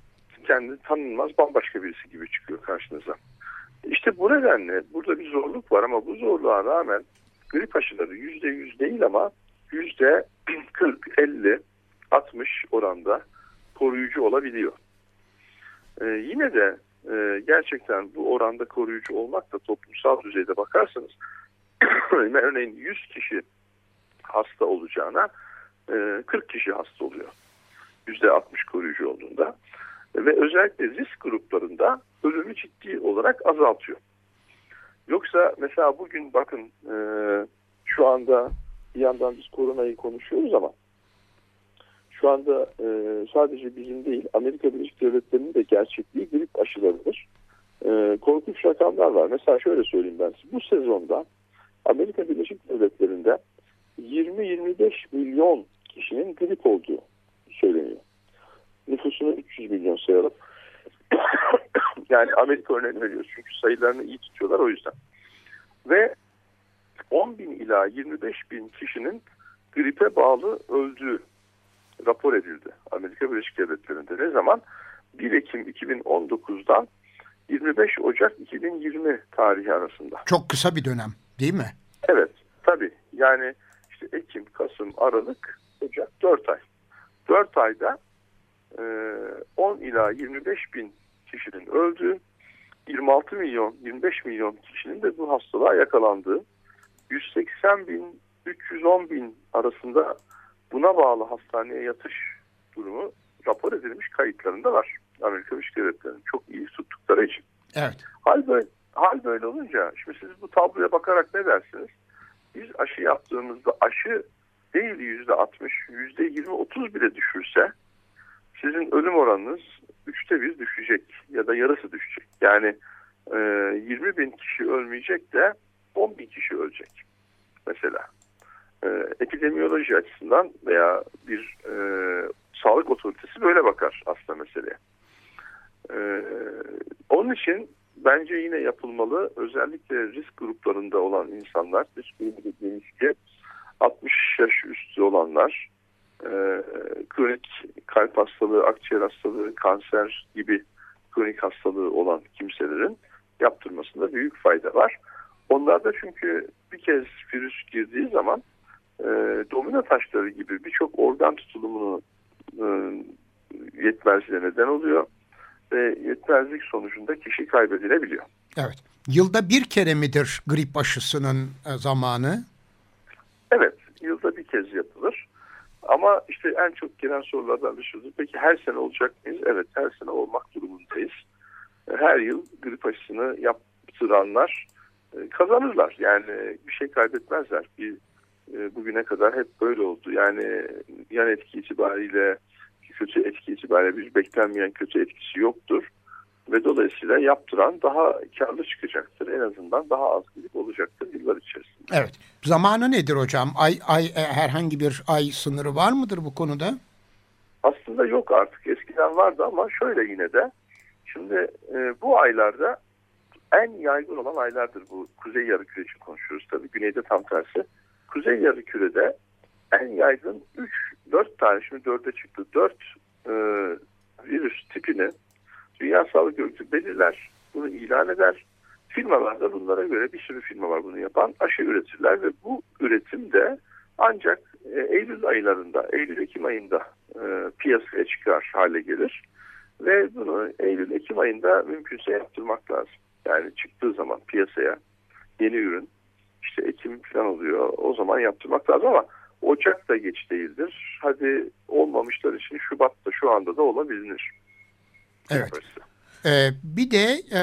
kendi tanınmaz bambaşka birisi gibi çıkıyor karşınıza. İşte bu nedenle burada bir zorluk var ama bu zorluğa rağmen grip aşıları yüzde yüz değil ama yüzde kırk, elli, altmış oranda koruyucu olabiliyor. Ee, yine de e, gerçekten bu oranda koruyucu olmak da toplumsal düzeyde bakarsanız örneğin yüz kişi hasta olacağına e, kırk kişi hasta oluyor. yüzde altmış koruyucu olduğunda. Ve özellikle risk gruplarında ölümü ciddi olarak azaltıyor. Yoksa mesela bugün bakın e, şu anda bir yandan biz koronayı konuşuyoruz ama şu anda e, sadece bizim değil Amerika Birleşik Devletleri'nin de gerçekliği grip aşılarıdır. E, korkunç rakamlar var. Mesela şöyle söyleyeyim ben size. Bu sezonda Amerika Birleşik Devletleri'nde yirmi yirmi beş milyon kişinin grip olduğu söyleniyor. Nüfusunu üç yüz milyon sayalım. Yani Amerika örneğini veriyoruz. Çünkü sayılarını iyi tutuyorlar o yüzden. Ve on bin ila yirmi beş bin kişinin gripe bağlı öldüğü rapor edildi. Amerika Birleşik Devletleri'nde. Ne zaman? bir Ekim iki bin on dokuz'dan yirmi beş Ocak iki bin yirmi tarihi arasında. Çok kısa bir dönem değil mi? Evet. Tabii. Yani işte Ekim, Kasım, Aralık, Ocak dört ay. dört ayda on ila yirmi beş bin kişinin öldüğü, yirmi altı milyon, yirmi beş milyon kişinin de bu hastalığa yakalandığı, yüz seksen bin, üç yüz on bin arasında buna bağlı hastaneye yatış durumu rapor edilmiş kayıtlarında var. Amerika Birleşik Devletleri'nin çok iyi tuttukları için. Evet. Hal böyle, hal böyle olunca, şimdi siz bu tabloya bakarak ne dersiniz? Biz aşı yaptığımızda aşı değil yüzde altmış, yüzde yirmi otuz bile düşürse sizin ölüm oranınız üçte bir düşecek ya da yarısı düşecek. Yani e, yirmi bin kişi ölmeyecek de on bin kişi ölecek mesela. E, epidemiyoloji açısından veya bir e, sağlık otoritesi böyle bakar aslında meseleye. E, onun için bence yine yapılmalı. Özellikle risk gruplarında olan insanlar, risk grubu dediğimiz ki altmış yaş üstü olanlar, e, kronik kalp hastalığı, akciğer hastalığı, kanser gibi kronik hastalığı olan kimselerin yaptırmasında büyük fayda var. Onlarda çünkü bir kez virüs girdiği zaman e, domino taşları gibi birçok organ tutulumunu e, yetmezliğe neden oluyor ve yetmezlik sonucunda kişi kaybedilebiliyor. Evet. Yılda bir kere midir grip aşısının zamanı? Evet. Yılda bir kez yapılır. Ama işte en çok gelen sorulardan bir şudur. Peki her sene olacak mıyız? Evet, her sene olmak durumundayız. Her yıl grip aşısını yaptıranlar kazanırlar. Yani bir şey kaybetmezler. Bir, bugüne kadar hep böyle oldu. Yani yan etki itibariyle, kötü etki itibariyle bir beklenmeyen kötü etkisi yoktur. Ve dolayısıyla yaptıran daha karlı çıkacaktır. En azından daha az grip olacaktır yıllar içerisinde. Evet. Zamanı nedir hocam? Ay, ay herhangi bir ay sınırı var mıdır bu konuda? Aslında yok artık. Eskiden vardı ama şöyle yine de. Şimdi e, bu aylarda en yaygın olan aylardır bu. Kuzey Yarımküre için konuşuyoruz tabii. Güneyde tam tersi. Kuzey Yarımküre'de en yaygın üç dört tane, şimdi dörde çıktı. dört e, virüs tipini Dünya Sağlık Örgütü belirler. Bunu ilan eder. Firmalar da bunlara göre, bir sürü firma var bunu yapan, aşı üretirler ve bu üretim de ancak e, Eylül aylarında, Eylül-Ekim ayında e, piyasaya çıkar hale gelir. Ve bunu Eylül-Ekim ayında mümkünse yaptırmak lazım. Yani çıktığı zaman piyasaya yeni ürün, işte Ekim falan oluyor, o zaman yaptırmak lazım ama Ocak da geç değildir. Hadi olmamışlar için Şubat'ta şu anda da olabilir. Evet. Ee, bir de e,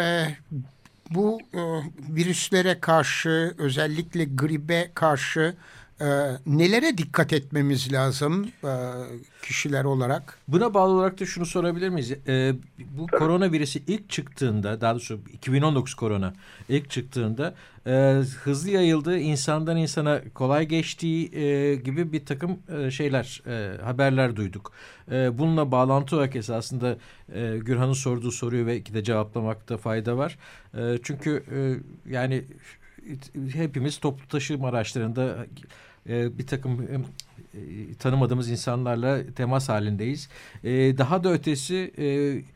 bu e, virüslere karşı, özellikle gribe karşı e, nelere dikkat etmemiz lazım e, kişiler olarak? Buna bağlı olarak da şunu sorabilir miyiz? Ee, bu Tabii. koronavirüsü ilk çıktığında, daha doğrusu iki bin on dokuz korona ilk çıktığında e, hızlı yayıldığı, insandan insana kolay geçtiği e, gibi bir takım e, şeyler, e, haberler duyduk. E, bununla bağlantı olarak esasında e, Gürhan'ın sorduğu soruyu belki de cevaplamakta fayda var. E, çünkü e, yani hepimiz toplu taşıma araçlarında e, bir takım e, tanımadığımız insanlarla temas halindeyiz. E, daha da ötesi e,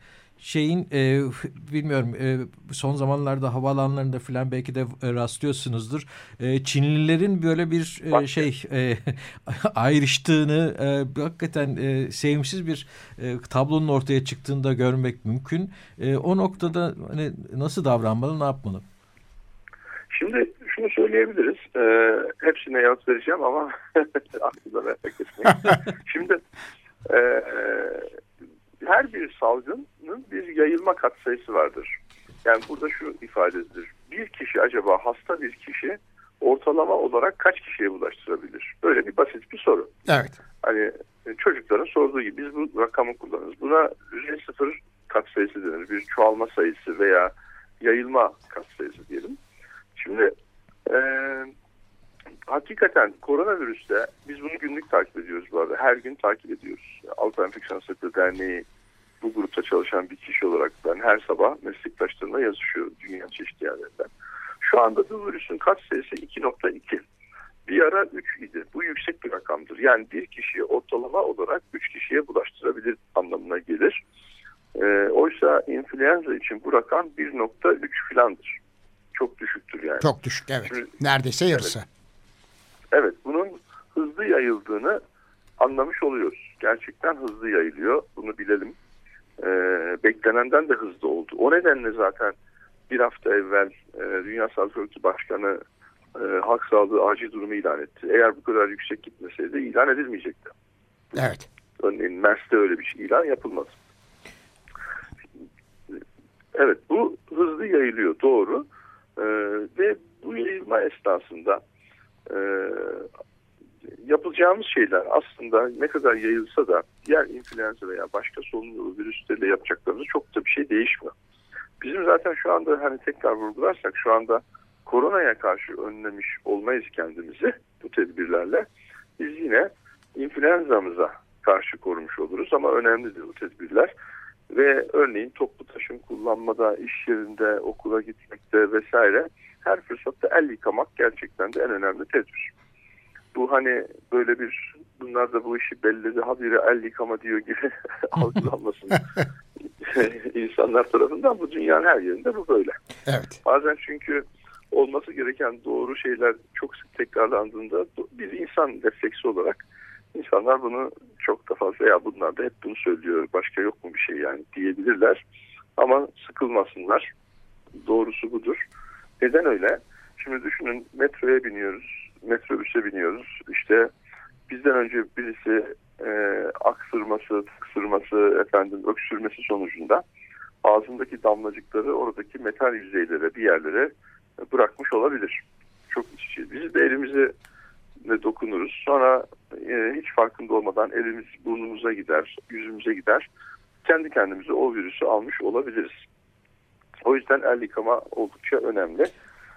şeyin e, bilmiyorum e, son zamanlarda havaalanlarında falan belki de e, rastlıyorsunuzdur. E, Çinlilerin böyle bir e, şey e, ayrıştığını e, hakikaten e, sevimsiz bir e, tablonun ortaya çıktığında görmek mümkün. E, o noktada hani nasıl davranmalı, ne yapmalı? Şimdi şunu söyleyebiliriz. Ee, hepsine yanıt vereceğim ama aklımda merak etmeyin. Şimdi e, her bir salgının bir yayılma katsayısı vardır. Yani burada şu ifade edilir. Bir kişi acaba hasta bir kişi ortalama olarak kaç kişiye bulaştırabilir? Böyle bir basit bir soru. Evet. Hani çocukların sorduğu gibi biz bu rakamı kullanırız. Buna R sıfır katsayısı denir. Bir çoğalma sayısı veya yayılma katsayısı diyelim. Şimdi e, hakikaten koronavirüste biz bunu günlük takip ediyoruz bu arada. Her gün takip ediyoruz. Avrupa Enfeksiyon Hastalıkları Derneği bu grupta çalışan bir kişi olarak ben her sabah meslektaşlarımla yazışıyorum dünyanın çeşitli yerlerinden. Şu anda bu virüsün katsayısı iki nokta iki. Bir ara üç idi. Bu yüksek bir rakamdır. Yani bir kişiyi ortalama olarak üç kişiye bulaştırabilir anlamına gelir. E, oysa influenza için bu rakam bir nokta üç filandır. Çok düşüktür yani. Çok düşük, evet. Şimdi, neredeyse yarısı. Evet. Evet, bunun hızlı yayıldığını anlamış oluyoruz. Gerçekten hızlı yayılıyor. Bunu bilelim. Ee, beklenenden de hızlı oldu. O nedenle zaten bir hafta evvel e, Dünya Sağlık Örgütü Başkanı e, halk sağlığı acil durumu ilan etti. Eğer bu kadar yüksek gitmeseydi ilan edilmeyecekti. Evet. Örneğin MERS'te öyle bir şey ilan yapılmadı. Evet, bu hızlı yayılıyor, doğru. Ee, ve bu yayılma esnasında e, yapacağımız şeyler aslında ne kadar yayılsa da diğer influenza veya başka solunum yolu virüsleriyle yapacaklarımız çok da bir şey değişmiyor. Bizim zaten şu anda hani tekrar vurgularsak şu anda koronaya karşı önlemiş olmayız kendimizi bu tedbirlerle. Biz yine influenzamıza karşı korumuş oluruz ama önemlidir bu tedbirler. Ve örneğin toplu taşım kullanmada, iş yerinde, okula gitmekte vesaire her fırsatta el yıkamak gerçekten de en önemli tedbir. Bu hani böyle bir, bunlar da bu işi belledi, habire el yıkama diyor gibi algılanmasın insanlar tarafından. Bu dünyanın her yerinde bu böyle. Evet. Bazen çünkü olması gereken doğru şeyler çok sık tekrarlandığında bir insan refleksi olarak İnsanlar bunu çok da fazla ya bunlar da hep bunu söylüyor başka yok mu bir şey yani diyebilirler. Ama sıkılmasınlar. Doğrusu budur. Neden öyle? Şimdi düşünün metroya biniyoruz. Metrobüse biniyoruz. İşte bizden önce birisi e, aksırması, tıksırması, efendim öksürmesi sonucunda ağzındaki damlacıkları oradaki metal yüzeylere bir yerlere bırakmış olabilir. Çok iç içe. Biz de elimizi ve dokunuruz. Sonra e, hiç farkında olmadan elimiz burnumuza gider, yüzümüze gider. Kendi kendimize o virüsü almış olabiliriz. O yüzden el yıkama oldukça önemli.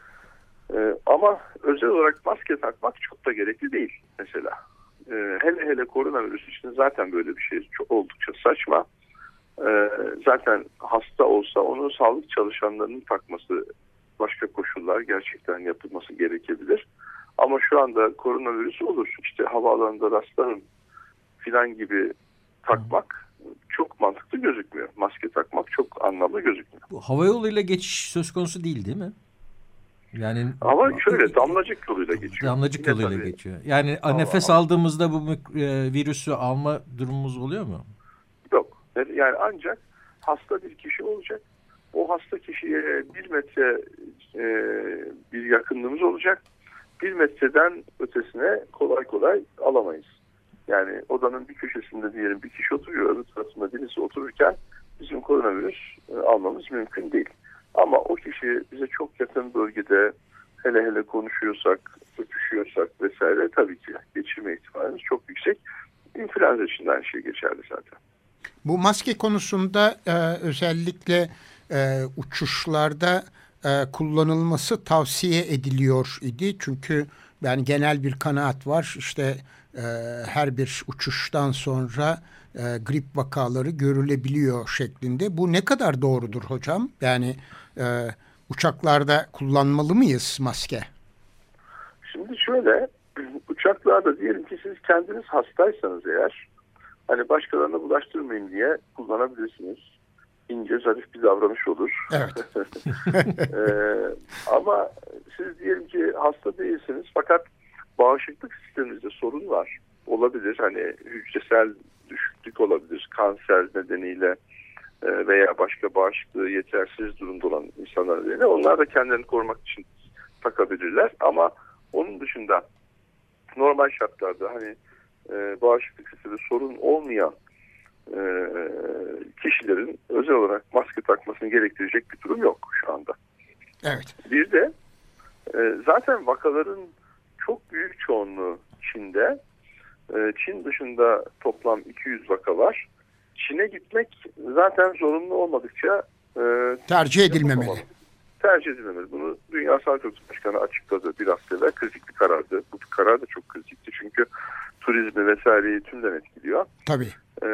E, ama özel olarak maske takmak çok da gerekli değil mesela. E, hele hele koronavirüs için zaten böyle bir şey çok oldukça saçma. E, zaten hasta olsa onu sağlık çalışanlarının takması başka koşullar gerçekten yapılması gerekebilir. Ama şu anda koronavirüs olur. İşte havaalanında rastlarım filan gibi takmak çok mantıklı gözükmüyor. Maske takmak çok anlamlı gözükmüyor. Bu havayoluyla geçiş söz konusu değil değil mi? Yani ama şöyle damlacık yoluyla geçiyor. Damlacık Yine yoluyla tabii. geçiyor. Yani Allah nefes Allah. aldığımızda bu e, virüsü alma durumumuz oluyor mu? Yok. Yani ancak hasta bir kişi olacak. O hasta kişiye bir metre e, bir yakınlığımız olacak. Bir metreden ötesine kolay kolay alamayız. Yani odanın bir köşesinde diyelim bir kişi oturuyor, öbür tarafında birisi otururken bizim koronavirüs e, almamız mümkün değil. Ama o kişi bize çok yakın bölgede hele hele konuşuyorsak, öpüşüyorsak vesaire tabii ki geçirme ihtimalimiz çok yüksek. İnfluenza için de aynı şey geçerli zaten. Bu maske konusunda e, özellikle e, uçuşlarda e, kullanılması tavsiye ediliyor idi. Çünkü yani genel bir kanaat var. İşte e, her bir uçuştan sonra e, grip vakaları görülebiliyor şeklinde. Bu ne kadar doğrudur hocam? Yani e, uçaklarda kullanmalı mıyız maske? Şimdi şöyle, uçaklarda diyelim ki siz kendiniz hastaysanız eğer, hani başkalarına bulaştırmayın diye kullanabilirsiniz. ince, zarif bir davranış olur. Evet. ee, ama siz diyelim ki hasta değilsiniz fakat bağışıklık sisteminizde sorun var. Olabilir. Hani hücresel düşüklük olabilir. Kanser nedeniyle veya başka bağışıklığı yetersiz durumda olan insanlar nedeniyle. Onlar da kendilerini korumak için takabilirler. Ama onun dışında normal şartlarda hani bağışıklık sisteminde sorun olmayan kişilerin özel olarak maske takmasını gerektirecek bir durum yok şu anda. Evet. Bir de zaten vakaların çok büyük çoğunluğu Çin'de. Çin dışında toplam iki yüz vaka var. Çin'e gitmek zaten zorunlu olmadıkça tercih edilmemeli. Tercih edilmemeli. Bunu Dünya Sağlık Örgütü Başkanı açıkladı bir hafta evvel. Kritik bir karardı. Bu karar da çok kritikti çünkü turizmi vesaireyi tümden etkiliyor. Tabii.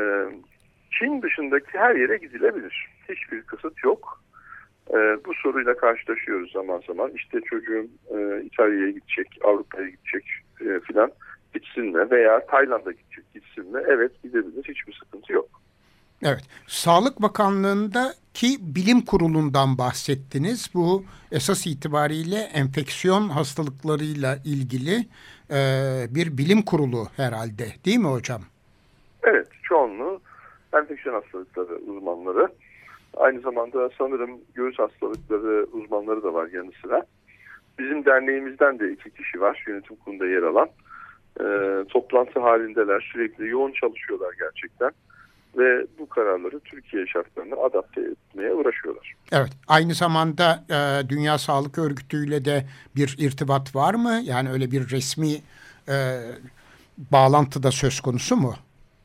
Çin dışındaki her yere gidilebilir. Hiçbir kısıt yok. Bu soruyla karşılaşıyoruz zaman zaman. İşte çocuğum İtalya'ya gidecek, Avrupa'ya gidecek filan. Gitsin mi? Veya Tayland'a gidecek, gitsin mi? Evet, gidebilir. Hiçbir sıkıntı yok. Evet. Sağlık Bakanlığı'ndaki bilim kurulundan bahsettiniz. Bu esas itibariyle enfeksiyon hastalıklarıyla ilgili e, bir bilim kurulu herhalde. Değil mi hocam? Evet. Çoğunluğu enfeksiyon hastalıkları uzmanları. Aynı zamanda sanırım göğüs hastalıkları uzmanları da var yanı sıra. Bizim derneğimizden de iki kişi var yönetim kurulunda yer alan. E, toplantı halindeler. Sürekli yoğun çalışıyorlar gerçekten. Ve bu kararları Türkiye şartlarına adapte etmeye uğraşıyorlar. Evet. Aynı zamanda e, Dünya Sağlık Örgütü ile de bir irtibat var mı? Yani öyle bir resmi e, bağlantı da söz konusu mu?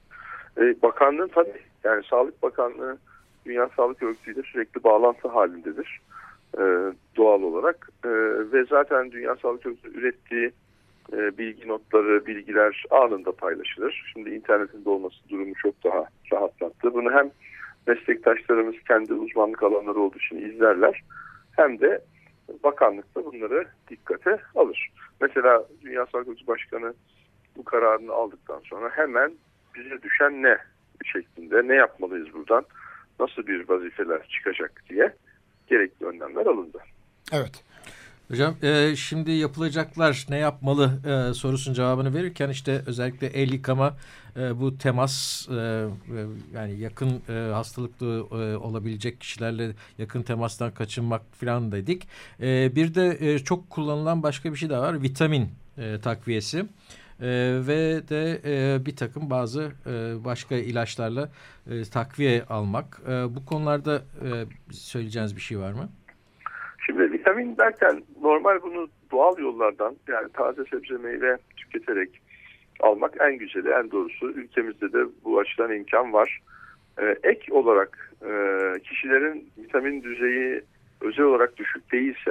E, bakanlığın tabii. Yani Sağlık Bakanlığı Dünya Sağlık Örgütü ile sürekli bağlantı halindedir. E, doğal olarak. E, ve zaten Dünya Sağlık Örgütü ürettiği e, bilgi notları, bilgiler anında paylaşılır. Şimdi internetinde olması durumu çok daha rahatlattı. Bunu hem meslektaşlarımız kendi uzmanlık alanları olduğu için izlerler, hem de bakanlıkta bunları dikkate alır. Mesela Dünya Sağlık Örgütü Başkanı bu kararını aldıktan sonra hemen bize düşen ne şeklinde, ne yapmalıyız buradan, nasıl bir vazifeler çıkacak diye gerekli önlemler alındı. Evet. Hocam e, şimdi yapılacaklar ne yapmalı e, sorusunun cevabını verirken işte özellikle el yıkama, e, bu temas, e, yani yakın e, hastalıklı e, olabilecek kişilerle yakın temastan kaçınmak falan dedik. E, bir de e, çok kullanılan başka bir şey daha var, vitamin e, takviyesi. Ee, ve de e, bir takım bazı e, başka ilaçlarla e, takviye almak. E, bu konularda e, söyleyeceğiniz bir şey var mı? Şimdi vitamin derken normal bunu doğal yollardan, yani taze sebze meyve tüketerek almak en güzeli, en doğrusu. Ülkemizde de bu açıdan imkan var. Ee, ek olarak e, kişilerin vitamin düzeyi özel olarak düşük değilse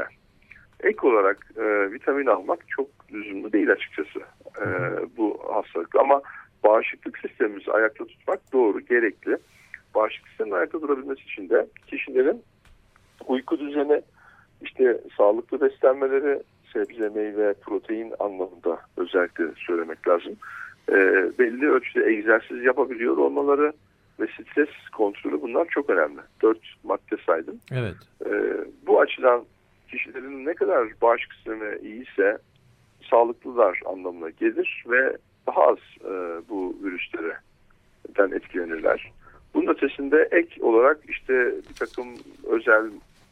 ek olarak e, vitamin almak çok lüzumlu değil açıkçası e, bu hastalık. Ama bağışıklık sistemimizi ayakta tutmak doğru, gerekli. Bağışıklık sisteminin ayakta durabilmesi için de kişilerin uyku düzeni, İşte sağlıklı beslenmeleri, sebze, meyve, protein anlamında özellikle söylemek lazım. E, belli ölçüde egzersiz yapabiliyor olmaları ve stres kontrolü, bunlar çok önemli. Dört madde saydım. Evet. E, bu açıdan kişilerin ne kadar bağışıklık sistemi iyiyse sağlıklılar anlamına gelir ve daha az e, bu virüslerden etkilenirler. Bunun ötesinde ek olarak işte bir takım özel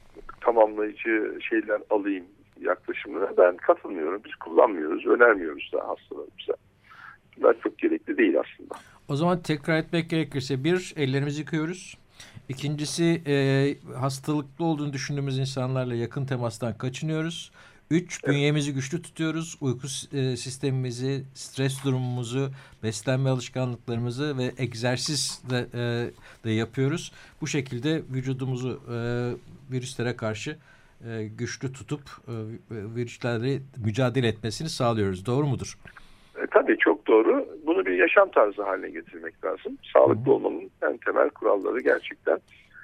tamamlayıcı şeyler alayım yaklaşımına ben katılmıyorum. Biz kullanmıyoruz, önermiyoruz da hastalarımıza. Bunlar çok gerekli değil aslında. O zaman tekrar etmek gerekirse, bir, ellerimizi yıkıyoruz. İkincisi, e, hastalıklı olduğunu düşündüğümüz insanlarla yakın temastan kaçınıyoruz. Üç, evet. bünyemizi güçlü tutuyoruz. Uyku e, sistemimizi, stres durumumuzu, beslenme alışkanlıklarımızı ve egzersiz de, e, de yapıyoruz. Bu şekilde vücudumuzu e, virüslere karşı e, güçlü tutup e, virüslerle mücadele etmesini sağlıyoruz. Doğru mudur? E, tabii çok doğru. Bunu bir yaşam tarzı haline getirmek lazım. Sağlıklı olmanın en temel kuralları gerçekten.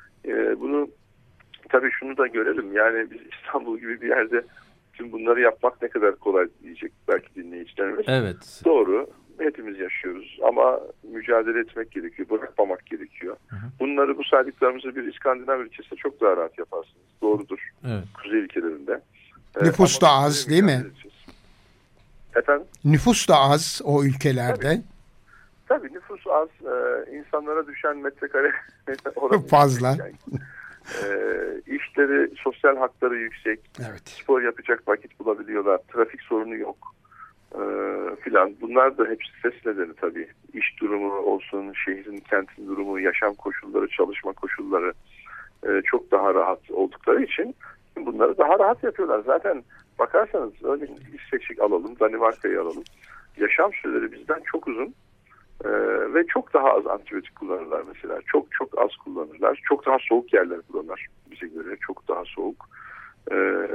E, bunu tabii şunu da görelim. Yani biz İstanbul gibi bir yerde tüm bunları yapmak ne kadar kolay diyecek belki dinleyicilerimiz. Evet. Doğru. Hepimiz yaşıyoruz ama mücadele etmek gerekiyor, bırakmamak gerekiyor. Hı hı. Bunları, bu saydıklarımızı bir İskandinav ülkesinde çok daha rahat yaparsınız. Doğrudur. Evet. Kuzey ülkelerinde. Nüfus ee, da az değil mi? Edeceğiz. Efendim? Nüfus da az o ülkelerde. Tabii, Tabii nüfus az. Ee, insanlara düşen metrekare fazla. Yani. Ee, işleri, sosyal hakları yüksek. Evet. Spor yapacak vakit bulabiliyorlar. Trafik sorunu yok. Ee, filan. Bunlar da hep stres nedeni tabii. İş durumu olsun, şehrin, kentin durumu, yaşam koşulları, çalışma koşulları e, çok daha rahat oldukları için bunları daha rahat yapıyorlar. Zaten bakarsanız örneğin İsveç'i alalım, Danimarka'yı alalım. Yaşam süreleri bizden çok uzun. Ee, ve çok daha az antibiyotik kullanırlar mesela. Çok çok az kullanırlar. Çok daha soğuk yerler kullanırlar bize göre. Çok daha soğuk. Ee,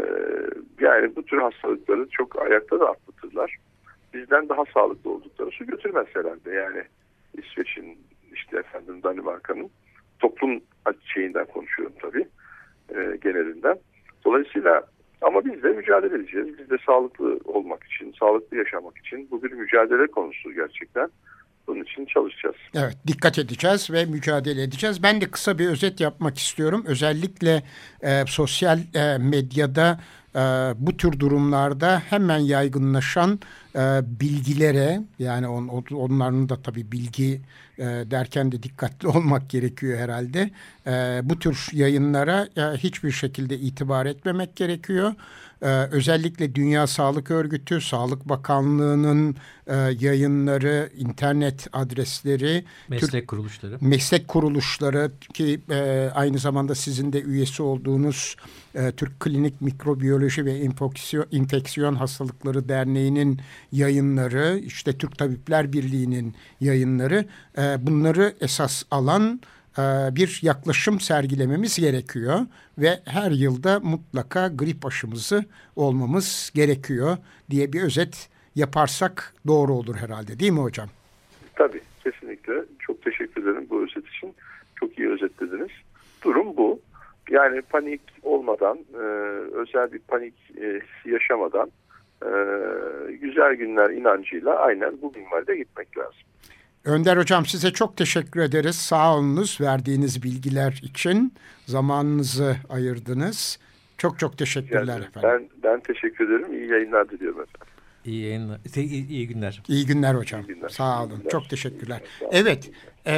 yani bu tür hastalıkları çok ayakta da atlatırlar. Bizden daha sağlıklı oldukları su götürmez herhalde. Yani İsveç'in, işte efendim Danimarka'nın toplum şeyinden konuşuyorum tabii. E, genelinden. Dolayısıyla ama biz de mücadele edeceğiz. Biz de sağlıklı olmak için, sağlıklı yaşamak için bu bir mücadele konusu gerçekten. Bunun için çalışacağız. Evet, dikkat edeceğiz ve mücadele edeceğiz. Ben de kısa bir özet yapmak istiyorum. Özellikle e, sosyal e, medyada e, bu tür durumlarda hemen yaygınlaşan e, bilgilere, yani on, onların da tabii bilgi e, derken de dikkatli olmak gerekiyor herhalde. E, bu tür yayınlara e, hiçbir şekilde itibar etmemek gerekiyor. Ee, özellikle Dünya Sağlık Örgütü, Sağlık Bakanlığı'nın e, yayınları, internet adresleri, meslek Türk, kuruluşları, meslek kuruluşları ki e, aynı zamanda sizin de üyesi olduğunuz e, Türk Klinik Mikrobiyoloji ve İnfeksiyon, İnfeksiyon Hastalıkları Derneği'nin yayınları, işte Türk Tabipler Birliği'nin yayınları, e, bunları esas alan bir yaklaşım sergilememiz gerekiyor ve her yılda mutlaka grip aşımızı olmamız gerekiyor diye bir özet yaparsak doğru olur herhalde, değil mi hocam? Tabii, kesinlikle. Çok teşekkür ederim bu özet için. Çok iyi özetlediniz. Durum bu. Yani panik olmadan, özel bir panik yaşamadan güzel günler inancıyla aynen bu minvalde gitmek lazım. Önder Hocam, size çok teşekkür ederiz. Sağ olunuz verdiğiniz bilgiler için. Zamanınızı ayırdınız. Çok çok teşekkürler yani, efendim. Ben, ben teşekkür ederim. İyi yayınlar diliyorum efendim. İyi yayınlar. İyi, iyi günler. İyi günler hocam. İyi günler. Sağ olun. Günler. Çok teşekkürler. Evet. Ee,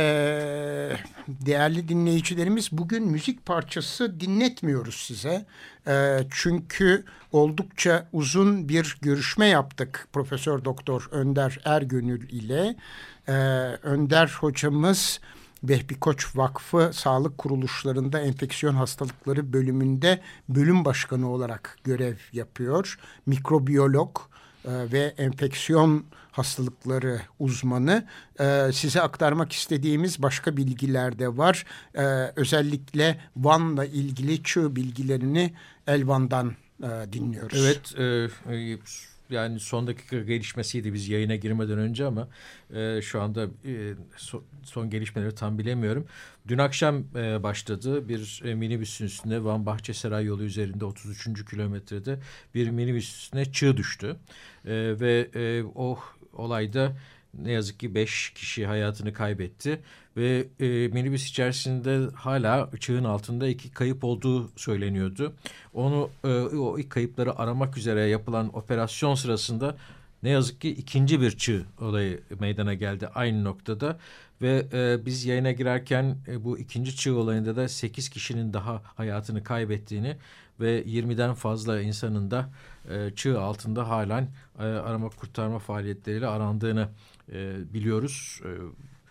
değerli dinleyicilerimiz, bugün müzik parçası dinletmiyoruz size. Ee, çünkü oldukça uzun bir görüşme yaptık Profesör Doktor Önder Ergönül ile. Ee, Önder hocamız Vehbi Koç Vakfı Sağlık Kuruluşlarında Enfeksiyon Hastalıkları bölümünde bölüm başkanı olarak görev yapıyor. Mikrobiyolog e, ve enfeksiyon hastalıkları uzmanı. E, size aktarmak istediğimiz başka bilgiler de var. E, özellikle Van'la ilgili çığ bilgilerini Elvan'dan e, dinliyoruz. Evet, e, e, yani son dakika gelişmesiydi biz yayına girmeden önce ama e, şu anda e, so, son gelişmeleri tam bilemiyorum. Dün akşam e, başladı bir e, minibüsün üstüne Van Bahçesaray yolu üzerinde otuz üçüncü kilometrede bir minibüs üstüne çığ düştü. E, ve e, o olayda ne yazık ki beş kişi hayatını kaybetti ve e, minibüs içerisinde hala çığın altında iki kayıp olduğu söyleniyordu. Onu e, o ilk kayıpları aramak üzere yapılan operasyon sırasında ne yazık ki ikinci bir çığ olayı meydana geldi aynı noktada ve e, biz yayına girerken e, bu ikinci çığ olayında da sekiz kişinin daha hayatını kaybettiğini ve yirmiden fazla insanın da e, çığ altında halen e, arama kurtarma faaliyetleriyle arandığını e, biliyoruz. E,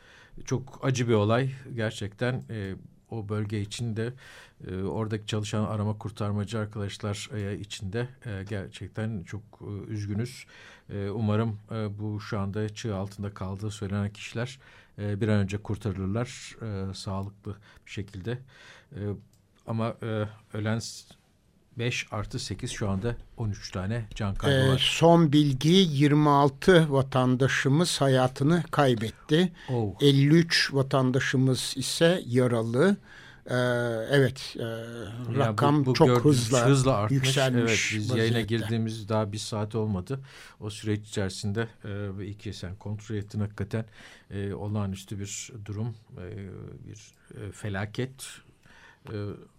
çok acı bir olay gerçekten. E, o bölge için de e, oradaki çalışan arama kurtarmacı arkadaşlar e, için de e, gerçekten çok e, üzgünüz. E, umarım e, bu şu anda çığ altında kaldığı söylenen kişiler e, bir an önce kurtarılırlar e, sağlıklı bir şekilde. E, ama e, ölen beş artı sekiz şu anda on üç tane can kaybı var. Ee, son bilgi yirmi altı vatandaşımız hayatını kaybetti. Oh. elli üç vatandaşımız ise yaralı. Ee, evet, e, rakam yani bu, bu çok hızla, hızla artmış. yükselmiş. Evet, biz vaziyette. yayına girdiğimiz daha bir saat olmadı. O süreç içerisinde e, ve iki sen kontrol ettin hakikaten e, olağanüstü bir durum, e, bir e, felaket. E,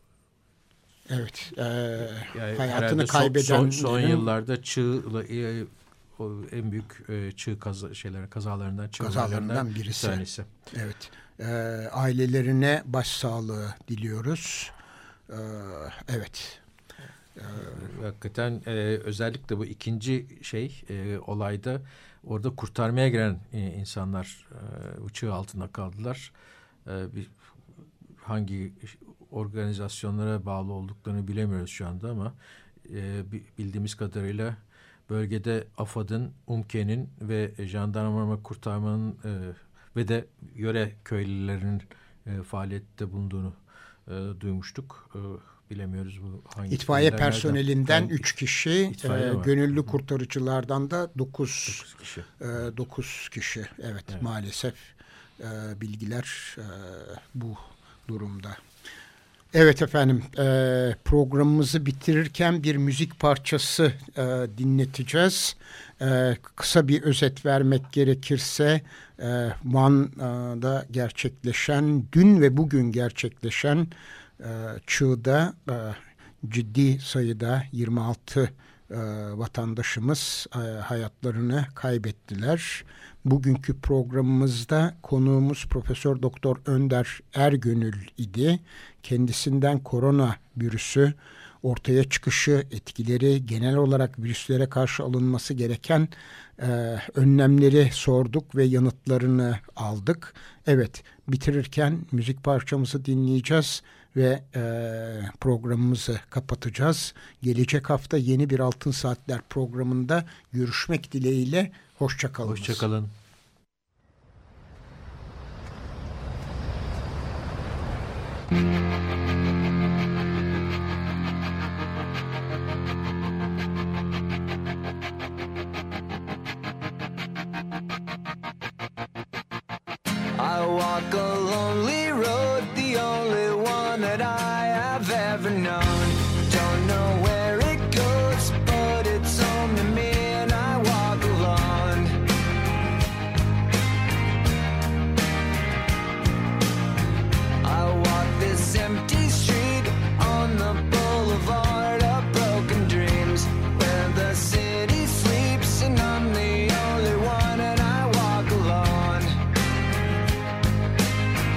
evet, e, yani hayatını son, kaybeden son, son yıllarda çığ e, o en büyük e, çığ kaza, şeyler kazalarından, kazalarından birisi. Bir tanesi. Evet. E, ailelerine başsağlığı diliyoruz. E, evet. E, hakikaten e, özellikle bu ikinci şey e, olayda orada kurtarmaya giren e, insanlar e, bu çığ altında kaldılar. E, bir, hangi organizasyonlara bağlı olduklarını bilemiyoruz şu anda ama e, bildiğimiz kadarıyla bölgede AFAD'ın, UMKE'nin ve jandarma kurtarmanın e, ve de yöre köylülerinin e, faaliyette bulunduğunu e, duymuştuk. E, bilemiyoruz bu hangi. İtfaiye personelinden nereden? üç kişi, İtfaiye e, gönüllü kurtarıcılardan da dokuz kişi. E, dokuz kişi. Evet, evet. Maalesef e, bilgiler e, bu durumda. Evet efendim, e, programımızı bitirirken bir müzik parçası e, dinleteceğiz. E, kısa bir özet vermek gerekirse e, Van'da gerçekleşen, dün ve bugün gerçekleşen e, çığda e, ciddi sayıda yirmi altı e, vatandaşımız e, hayatlarını kaybettiler. Bugünkü programımızda konuğumuz Profesör Doktor Önder Ergönül idi. Kendisinden korona virüsü, ortaya çıkışı, etkileri, genel olarak virüslere karşı alınması gereken e, önlemleri sorduk ve yanıtlarını aldık. Evet, bitirirken müzik parçamızı dinleyeceğiz ve e, programımızı kapatacağız. Gelecek hafta yeni bir Altın Saatler programında görüşmek dileğiyle. Hoşça kalın. Hoşça kalın. I walk a lonely road, the only one that I have ever known. Don't know where it goes, but it's home to me, and I walk alone. I walk this empty street on the boulevard of broken dreams, where the city sleeps and I'm the only one, and I walk alone.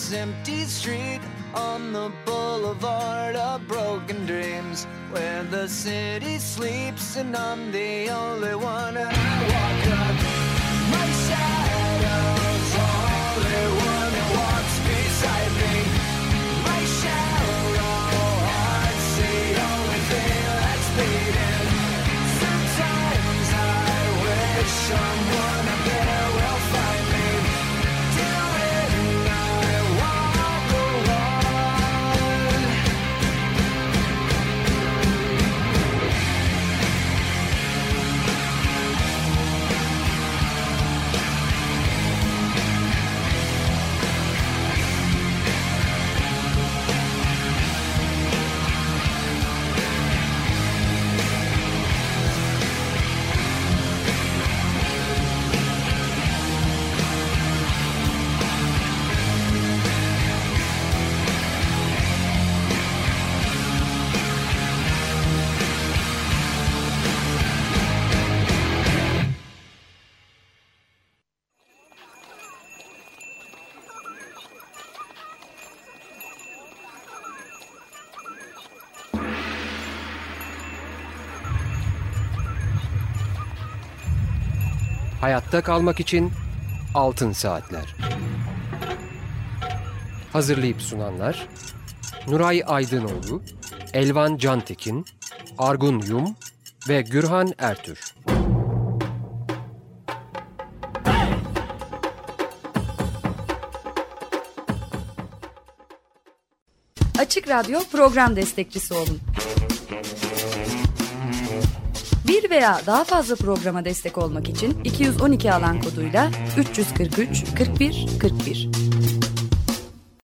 this empty street on the boulevard of broken dreams, where the city sleeps and I'm the only one, and I walk up my shadow's only one who walks beside me. My shallow heart's the only thing that's beating. Sometimes I wish someone up there will find me. Till then I walk alone. Hayatta kalmak için Altın Saatler. Hazırlayıp sunanlar Nuray Aydınoğlu, Elvan Cantekin, Argun Yum ve Gürhan Ertür. Açık Radyo program destekçisi olun. Bir veya daha fazla programa destek olmak için iki yüz on iki alan koduyla üç yüz kırk üç kırk bir kırk bir